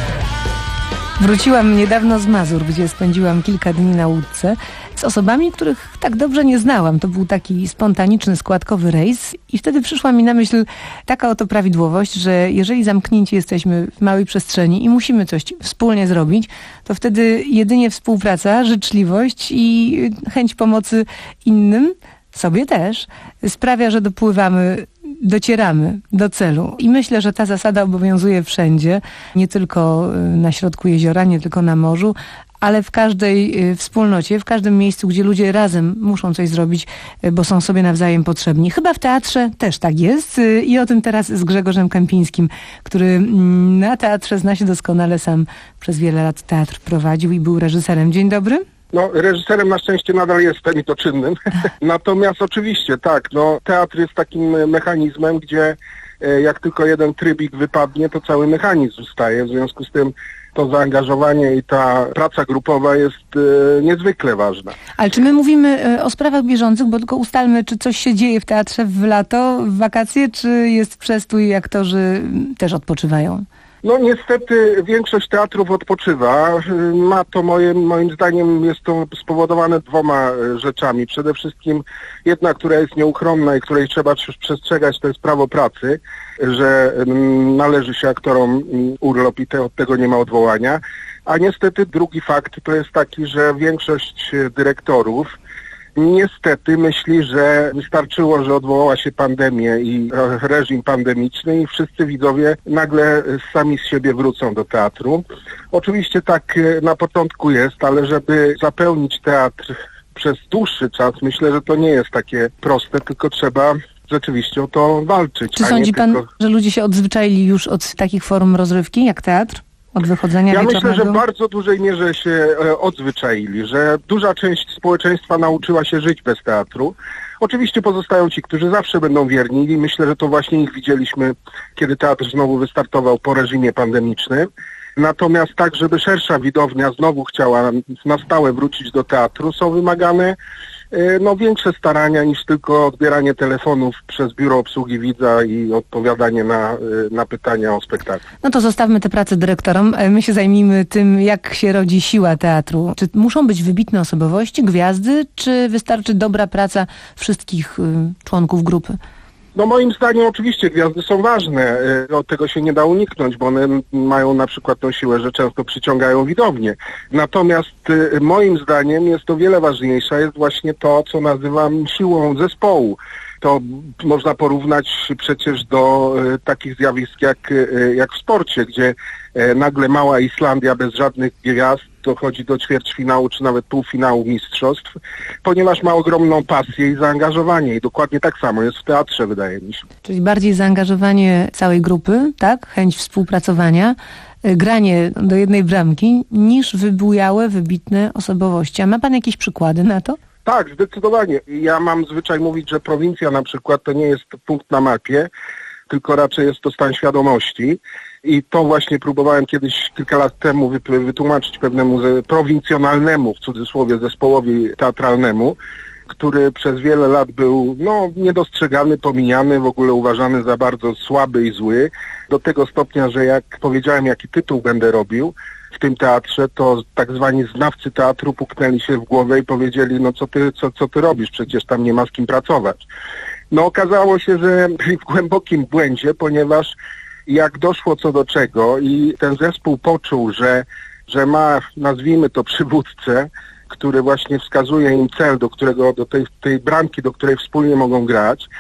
Wróciłam niedawno z Mazur, gdzie spędziłam kilka dni na łódce z osobami, których tak dobrze nie znałam. To był taki spontaniczny, składkowy rejs i wtedy przyszła mi na myśl taka oto prawidłowość, że jeżeli zamknięci jesteśmy w małej przestrzeni i musimy coś wspólnie zrobić, to wtedy jedynie współpraca, życzliwość i chęć pomocy innym, sobie też, sprawia, że dopływamy, docieramy do celu. I myślę, że ta zasada obowiązuje wszędzie, nie tylko na środku jeziora, nie tylko na morzu, ale w każdej wspólnocie, w każdym miejscu, gdzie ludzie razem muszą coś zrobić, bo są sobie nawzajem potrzebni. Chyba w teatrze też tak jest i o tym teraz z Grzegorzem Kępińskim, który na teatrze zna się doskonale, sam przez wiele lat teatr prowadził i był reżyserem. Dzień dobry. No, reżyserem na szczęście nadal jestem i to czynnym. Natomiast oczywiście tak, no, teatr jest takim mechanizmem, gdzie e, jak tylko jeden trybik wypadnie, to cały mechanizm staje. W związku z tym to zaangażowanie i ta praca grupowa jest e, niezwykle ważna. Ale czy my mówimy o sprawach bieżących, bo tylko ustalmy, czy coś się dzieje w teatrze w lato, w wakacje, czy jest przestój i aktorzy też odpoczywają? No niestety większość teatrów odpoczywa. Ma to moje, moim zdaniem jest to spowodowane dwoma rzeczami. Przede wszystkim jedna, która jest nieuchronna i której trzeba przestrzegać, to jest prawo pracy, że należy się aktorom urlop i te, od tego nie ma odwołania. A niestety drugi fakt to jest taki, że większość dyrektorów niestety myśli, że wystarczyło, że odwołała się pandemię i reżim pandemiczny i wszyscy widzowie nagle sami z siebie wrócą do teatru. Oczywiście tak na początku jest, ale żeby zapełnić teatr przez dłuższy czas, myślę, że to nie jest takie proste, tylko trzeba rzeczywiście o to walczyć. Czy sądzi pan, tylko... że ludzie się odzwyczaili już od takich form rozrywki jak teatr? Od wychodzenia Ja wieczornego? myślę, że w bardzo dużej mierze się e, odzwyczaili, że duża część społeczeństwa nauczyła się żyć bez teatru. Oczywiście pozostają ci, którzy zawsze będą wierni i myślę, że to właśnie ich widzieliśmy, kiedy teatr znowu wystartował po reżimie pandemicznym. Natomiast tak, żeby szersza widownia znowu chciała na stałe wrócić do teatru, są wymagane no, większe starania niż tylko odbieranie telefonów przez biuro obsługi widza i odpowiadanie na, na pytania o spektakl. No to zostawmy tę pracę dyrektorom. My się zajmijmy tym, jak się rodzi siła teatru. Czy muszą być wybitne osobowości, gwiazdy, czy wystarczy dobra praca wszystkich y, członków grupy? No moim zdaniem oczywiście gwiazdy są ważne, od tego się nie da uniknąć, bo one mają na przykład tą siłę, że często przyciągają widownię. Natomiast moim zdaniem jest to wiele ważniejsze, jest właśnie to, co nazywam siłą zespołu. To można porównać przecież do e, takich zjawisk jak, e, jak w sporcie, gdzie e, nagle mała Islandia bez żadnych gwiazd dochodzi do ćwierćfinału czy nawet półfinału mistrzostw, ponieważ ma ogromną pasję i zaangażowanie. I dokładnie tak samo jest w teatrze, wydaje mi się. Czyli bardziej zaangażowanie całej grupy, tak? Chęć współpracowania, granie do jednej bramki, niż wybujałe, wybitne osobowości. A ma pan jakieś przykłady na to? Tak, zdecydowanie. Ja mam zwyczaj mówić, że prowincja na przykład to nie jest punkt na mapie, tylko raczej jest to stan świadomości. I to właśnie próbowałem kiedyś, kilka lat temu wytłumaczyć pewnemu prowincjonalnemu, w cudzysłowie, zespołowi teatralnemu, który przez wiele lat był no, niedostrzegany, pomijany, w ogóle uważany za bardzo słaby i zły. Do tego stopnia, że jak powiedziałem, jaki tytuł będę robił w tym teatrze, to tak zwani znawcy teatru puknęli się w głowę i powiedzieli, no co ty, co, co ty robisz, przecież tam nie ma z kim pracować. No okazało się, że byli w głębokim błędzie, ponieważ jak doszło co do czego i ten zespół poczuł, że, że ma, nazwijmy to, przywódcę, który właśnie wskazuje im cel, do którego, do tej, tej bramki, do której wspólnie mogą grać,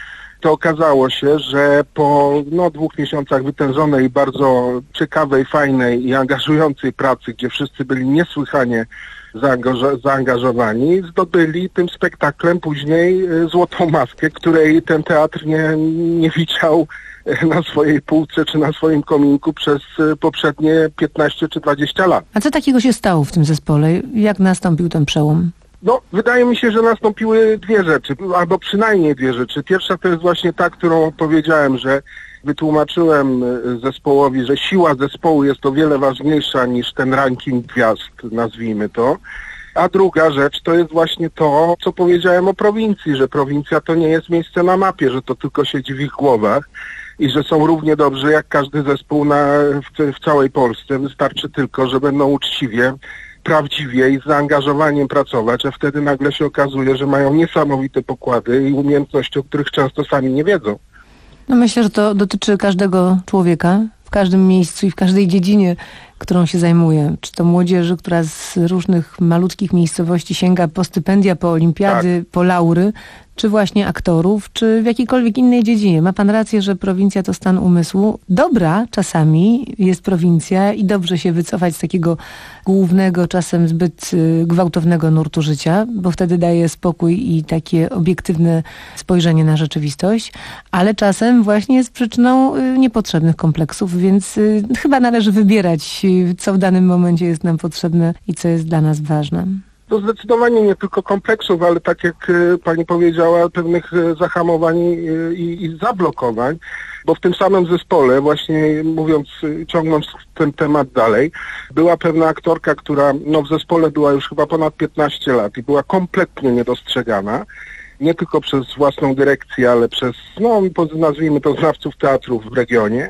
to okazało się, że po no, dwóch miesiącach wytężonej i bardzo ciekawej, fajnej i angażującej pracy, gdzie wszyscy byli niesłychanie zaangaż- zaangażowani, zdobyli tym spektaklem później Złotą Maskę, której ten teatr nie, nie widział na swojej półce czy na swoim kominku przez poprzednie piętnaście czy dwadzieścia lat. A co takiego się stało w tym zespole? Jak nastąpił ten przełom? No, wydaje mi się, że nastąpiły dwie rzeczy, albo przynajmniej dwie rzeczy. Pierwsza to jest właśnie ta, którą powiedziałem, że wytłumaczyłem zespołowi, że siła zespołu jest o wiele ważniejsza niż ten ranking gwiazd, nazwijmy to. A druga rzecz to jest właśnie to, co powiedziałem o prowincji, że prowincja to nie jest miejsce na mapie, że to tylko siedzi w ich głowach i że są równie dobrzy jak każdy zespół na, w, w całej Polsce. Wystarczy tylko, że będą uczciwie, prawdziwie i z zaangażowaniem pracować, a wtedy nagle się okazuje, że mają niesamowite pokłady i umiejętności, o których często sami nie wiedzą. No myślę, że to dotyczy każdego człowieka, w każdym miejscu i w każdej dziedzinie, którą się zajmuje. Czy to młodzieży, która z różnych malutkich miejscowości sięga po stypendia, po olimpiady, tak. po laury, czy właśnie aktorów, czy w jakiejkolwiek innej dziedzinie. Ma pan rację, że prowincja to stan umysłu. Dobra czasami jest prowincja i dobrze się wycofać z takiego głównego, czasem zbyt gwałtownego nurtu życia, bo wtedy daje spokój i takie obiektywne spojrzenie na rzeczywistość, ale czasem właśnie jest przyczyną niepotrzebnych kompleksów, więc chyba należy wybierać, co w danym momencie jest nam potrzebne i co jest dla nas ważne. To zdecydowanie nie tylko kompleksów, ale tak jak pani powiedziała, pewnych zahamowań i, i zablokowań, bo w tym samym zespole, właśnie mówiąc, ciągnąc ten temat dalej, była pewna aktorka, która no, w zespole była już chyba ponad piętnaście lat i była kompletnie niedostrzegana, nie tylko przez własną dyrekcję, ale przez, no nazwijmy to, znawców teatrów w regionie.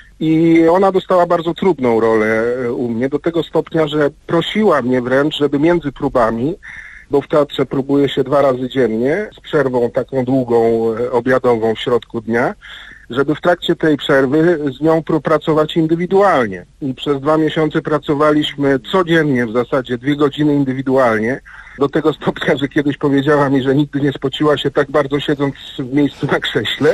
I ona dostała bardzo trudną rolę u mnie, do tego stopnia, że prosiła mnie wręcz, żeby między próbami, bo w teatrze próbuje się dwa razy dziennie, z przerwą taką długą, obiadową w środku dnia, żeby w trakcie tej przerwy z nią pracować indywidualnie. I przez dwa miesiące pracowaliśmy codziennie, w zasadzie dwie godziny indywidualnie, do tego stopnia, że kiedyś powiedziała mi, że nigdy nie spociła się tak bardzo siedząc w miejscu na krześle.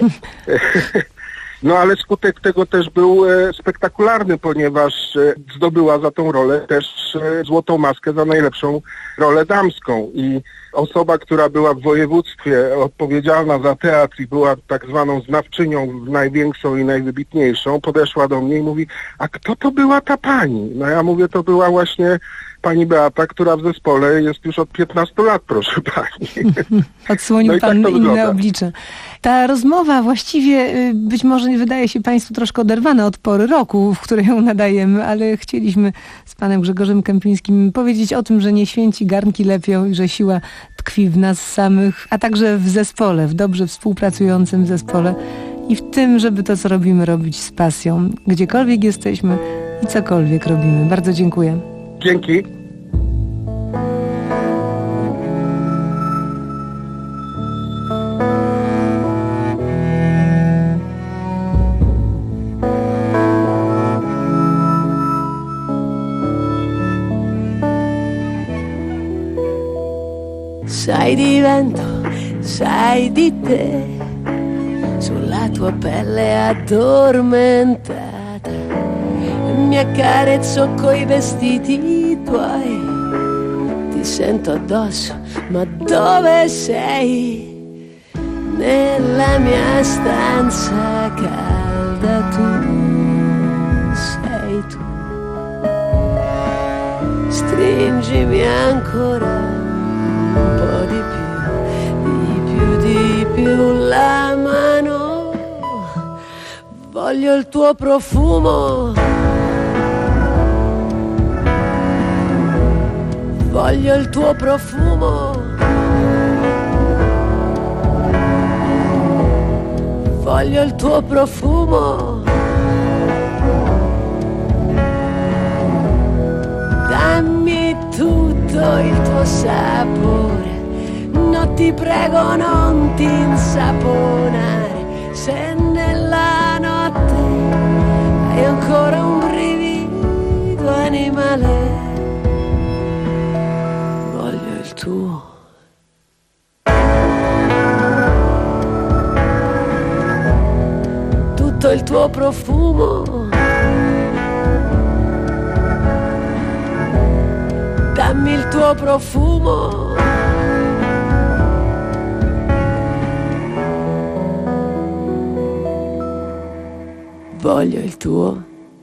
No ale skutek tego też był e, spektakularny, ponieważ e, zdobyła za tą rolę też e, Złotą Maskę za najlepszą rolę damską. I osoba, która była w województwie odpowiedzialna za teatr i była tak zwaną znawczynią największą i najwybitniejszą, podeszła do mnie i mówi, a kto to była ta pani? No ja mówię, to była właśnie pani Beata, która w zespole jest już od piętnastu lat, proszę pani. Odsłonił no pan tak inne wygląda. Oblicze. Ta rozmowa właściwie być może wydaje się państwu troszkę oderwana od pory roku, w której ją nadajemy, ale chcieliśmy z panem Grzegorzem Kępińskim powiedzieć o tym, że nie święci garnki lepią i że siła tkwi w nas samych, a także w zespole, w dobrze współpracującym zespole i w tym, żeby to, co robimy, robić z pasją, gdziekolwiek jesteśmy i cokolwiek robimy. Bardzo dziękuję. Dzięki. Sai di vento, sai di te, sulla tua pelle addormentata, mi accarezzo coi vestiti tuoi, ti sento addosso, ma dove sei? Nella mia stanza calda tu sei tu, stringimi ancora un po' di più, di più, di più la mano, voglio il tuo profumo, voglio il tuo profumo, voglio il tuo profumo, dammi tutto il tuo sapore, no ti prego non ti insaponare, se nella notte hai ancora un brivido animale, voglio il tuo. Sento il tuo profumo, dammi il tuo profumo. Voglio il tuo.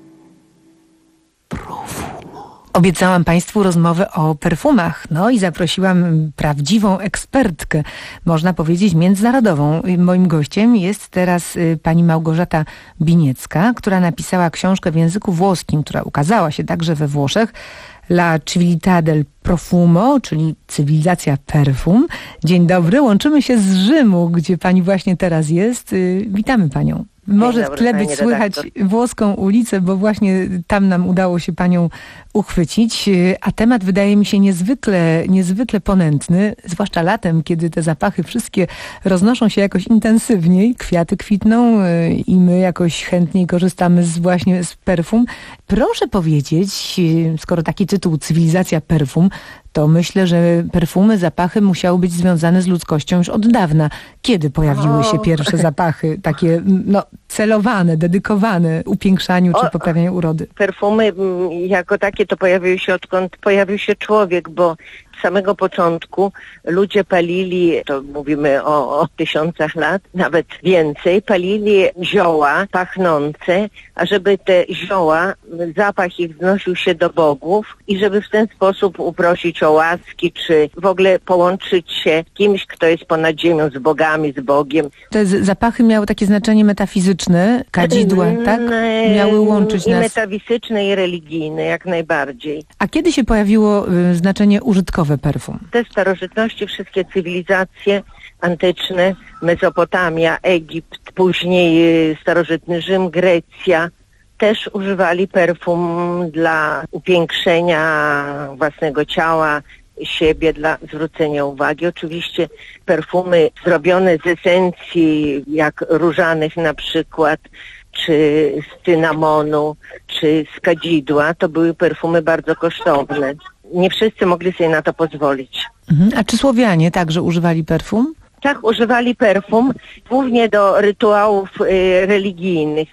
Obiecałam Państwu rozmowę o perfumach, no i zaprosiłam prawdziwą ekspertkę, można powiedzieć międzynarodową. Moim gościem jest teraz pani Małgorzata Biniecka, która napisała książkę w języku włoskim, która ukazała się także we Włoszech, La Civiltà del Profumo, czyli cywilizacja perfum. Dzień dobry, łączymy się z Rzymu, gdzie pani właśnie teraz jest. Witamy panią. Może w tle być słychać włoską ulicę, bo właśnie tam nam udało się panią uchwycić, a temat wydaje mi się niezwykle, niezwykle ponętny, zwłaszcza latem, kiedy te zapachy wszystkie roznoszą się jakoś intensywniej, kwiaty kwitną i my jakoś chętniej korzystamy z właśnie z perfum. Proszę powiedzieć, skoro taki tytuł Cywilizacja perfum, to myślę, że perfumy, zapachy musiały być związane z ludzkością już od dawna. Kiedy pojawiły się pierwsze zapachy, takie no, celowane, dedykowane upiększaniu czy poprawianiu urody? Perfumy jako takie to pojawiły się odkąd pojawił się człowiek, bo z samego początku ludzie palili, to mówimy o, o tysiącach lat, nawet więcej, palili zioła pachnące, ażeby te zioła, zapach ich wznosił się do bogów i żeby w ten sposób uprosić o łaski, czy w ogóle połączyć się z kimś, kto jest ponad ziemią, z bogami, z Bogiem. Te zapachy miały takie znaczenie metafizyczne, kadzidła, tak? Miały łączyć I nas. metafizyczne, i religijne, jak najbardziej. A kiedy się pojawiło y, znaczenie użytkowe perfum? Te starożytności, wszystkie cywilizacje antyczne, Mezopotamia, Egipt, później y, starożytny Rzym, Grecja, też używali perfum dla upiększenia własnego ciała, siebie, dla zwrócenia uwagi. Oczywiście perfumy zrobione z esencji, jak różanych na przykład, czy z cynamonu, czy z kadzidła, to były perfumy bardzo kosztowne. Nie wszyscy mogli sobie na to pozwolić. Mhm. A czy Słowianie także używali perfum? Tak, używali perfum, głównie do rytuałów y, religijnych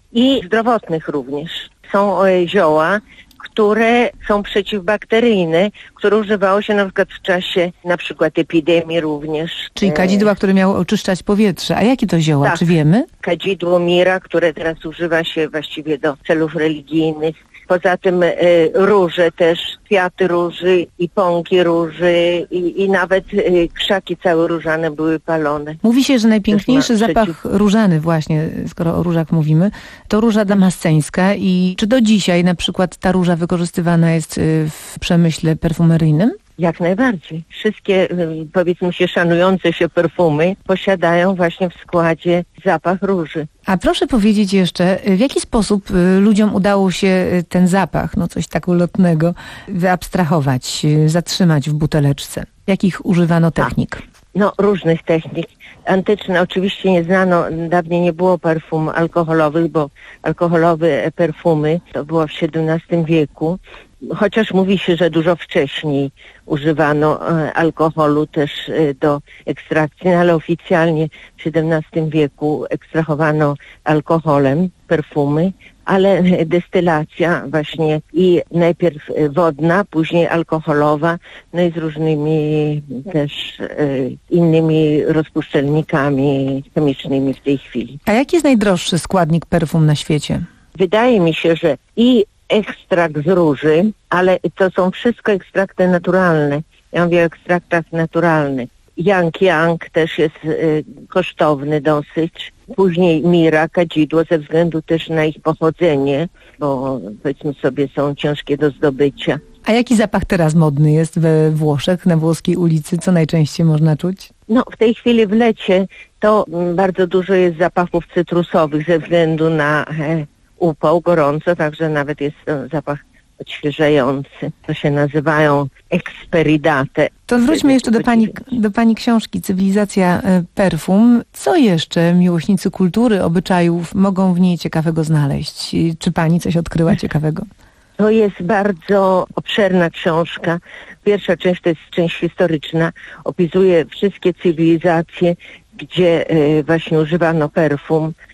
i zdrowotnych również. Są y, zioła, które są przeciwbakteryjne, które używało się na przykład w czasie na przykład epidemii również. Czyli kadzidła, które miały oczyszczać powietrze. A jakie to zioła, tak. Czy wiemy? Kadzidło mira, które teraz używa się właściwie do celów religijnych. Poza tym y, róże też, kwiaty róży i pąki róży i, i nawet y, krzaki całe różane były palone. Mówi się, że najpiękniejszy zapach przeciw... różany właśnie, skoro o różach mówimy, to róża damasceńska. I czy do dzisiaj na przykład ta róża wykorzystywana jest w przemyśle perfumeryjnym? Jak najbardziej. Wszystkie, powiedzmy się, szanujące się perfumy posiadają właśnie w składzie zapach róży. A proszę powiedzieć jeszcze, w jaki sposób ludziom udało się ten zapach, no coś tak ulotnego, wyabstrahować, zatrzymać w buteleczce? Jakich używano technik? A, no, różnych technik. Antyczne oczywiście nie znano, dawniej nie było perfum alkoholowych, bo alkoholowe perfumy to było w siedemnastym wieku. Chociaż mówi się, że dużo wcześniej używano e, alkoholu też e, do ekstrakcji, no ale oficjalnie w siedemnastym wieku ekstrahowano alkoholem perfumy, ale destylacja właśnie i najpierw wodna, później alkoholowa, no i z różnymi też e, innymi rozpuszczalnikami chemicznymi w tej chwili. A jaki jest najdroższy składnik perfum na świecie? Wydaje mi się, że i ekstrakt z róży, ale to są wszystko ekstrakty naturalne. Ja mówię o ekstraktach naturalnych. Yang Yang też jest y, kosztowny dosyć. Później mira, kadzidło, ze względu też na ich pochodzenie, bo powiedzmy sobie są ciężkie do zdobycia. A jaki zapach teraz modny jest we Włoszech, na włoskiej ulicy? Co najczęściej można czuć? No w tej chwili w lecie to m, bardzo dużo jest zapachów cytrusowych ze względu na e, upał, gorąco, także nawet jest to zapach odświeżający. To się nazywają eksperidate. To wróćmy jeszcze do pani, do pani książki Cywilizacja perfum. Co jeszcze miłośnicy kultury, obyczajów mogą w niej ciekawego znaleźć? Czy pani coś odkryła ciekawego? To jest bardzo obszerna książka. Pierwsza część to jest część historyczna. Opisuje wszystkie cywilizacje, gdzie y, właśnie używano perfum.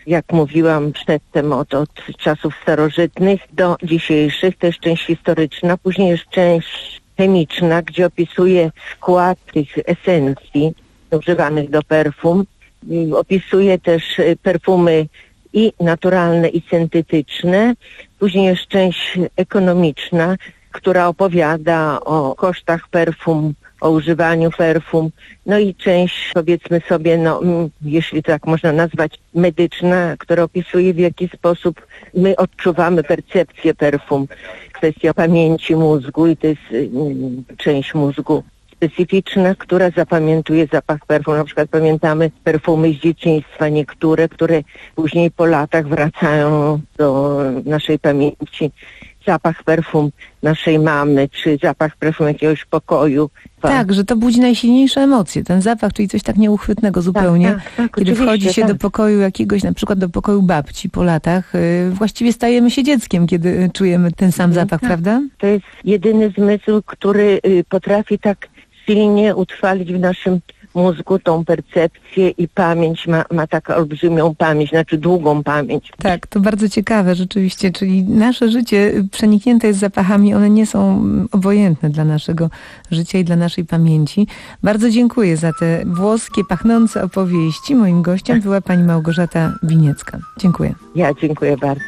jak mówiłam przedtem, od, od czasów starożytnych do dzisiejszych. To jest część historyczna. Później jest część chemiczna, gdzie opisuje skład tych esencji używanych do perfum. Opisuje też perfumy i naturalne, i syntetyczne. Później jest część ekonomiczna, która opowiada o kosztach perfum, o używaniu perfum. No i część, powiedzmy sobie, no, jeśli tak można nazwać, medyczna, która opisuje, w jaki sposób my odczuwamy percepcję perfum. Kwestia pamięci mózgu i to jest y, część mózgu specyficzna, która zapamiętuje zapach perfum. Na przykład pamiętamy perfumy z dzieciństwa, niektóre, które później po latach wracają do naszej pamięci. Zapach perfum naszej mamy, czy zapach perfum jakiegoś pokoju. Tak, że to budzi najsilniejsze emocje. Ten zapach, czyli coś tak nieuchwytnego zupełnie. Tak, tak, tak, kiedy wchodzi się tak. do pokoju jakiegoś, na przykład do pokoju babci po latach, yy, właściwie stajemy się dzieckiem, kiedy czujemy ten sam zapach, tak. prawda? To jest jedyny zmysł, który y, potrafi tak silnie utrwalić w naszym mózgu tą percepcję i pamięć, ma, ma taką olbrzymią pamięć, znaczy długą pamięć. Tak, to bardzo ciekawe rzeczywiście, czyli nasze życie przeniknięte jest zapachami, one nie są obojętne dla naszego życia i dla naszej pamięci. Bardzo dziękuję za te włoskie, pachnące opowieści. Moim gościem była pani Małgorzata Winiecka. Dziękuję. Ja dziękuję bardzo.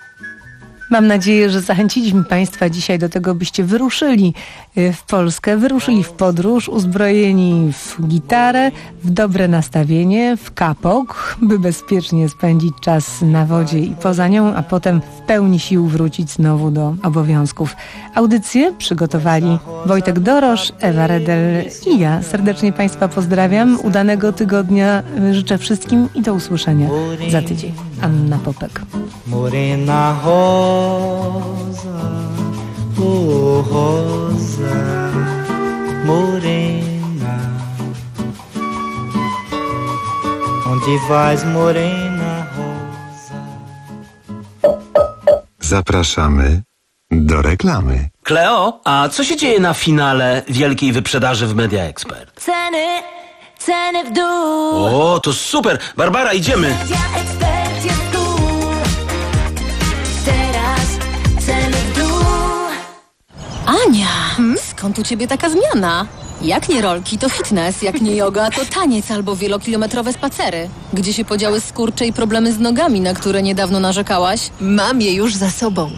Mam nadzieję, że zachęciliśmy Państwa dzisiaj do tego, byście wyruszyli w Polskę, wyruszyli w podróż, uzbrojeni w gitarę, w dobre nastawienie, w kapok, by bezpiecznie spędzić czas na wodzie i poza nią, a potem w pełni sił wrócić znowu do obowiązków. Audycję przygotowali Wojtek Dorosz, Ewa Redel i ja. Serdecznie Państwa pozdrawiam. Udanego tygodnia życzę wszystkim i do usłyszenia za tydzień. Anna Popek. Morena rosa, oh rosa, morena. Onde vais, morena rosa? Zapraszamy do reklamy. Kleo, a co się dzieje na finale wielkiej wyprzedaży w Media Expert? Ceny, ceny w dół. O, to super! Barbara, idziemy! Media Expert jest tu. Teraz ceny w dół. Ania, hmm? Skąd u ciebie taka zmiana? Jak nie rolki, to fitness, jak nie yoga, to taniec albo wielokilometrowe spacery. Gdzie się podziały skurcze i problemy z nogami, na które niedawno narzekałaś? Mam je już za sobą.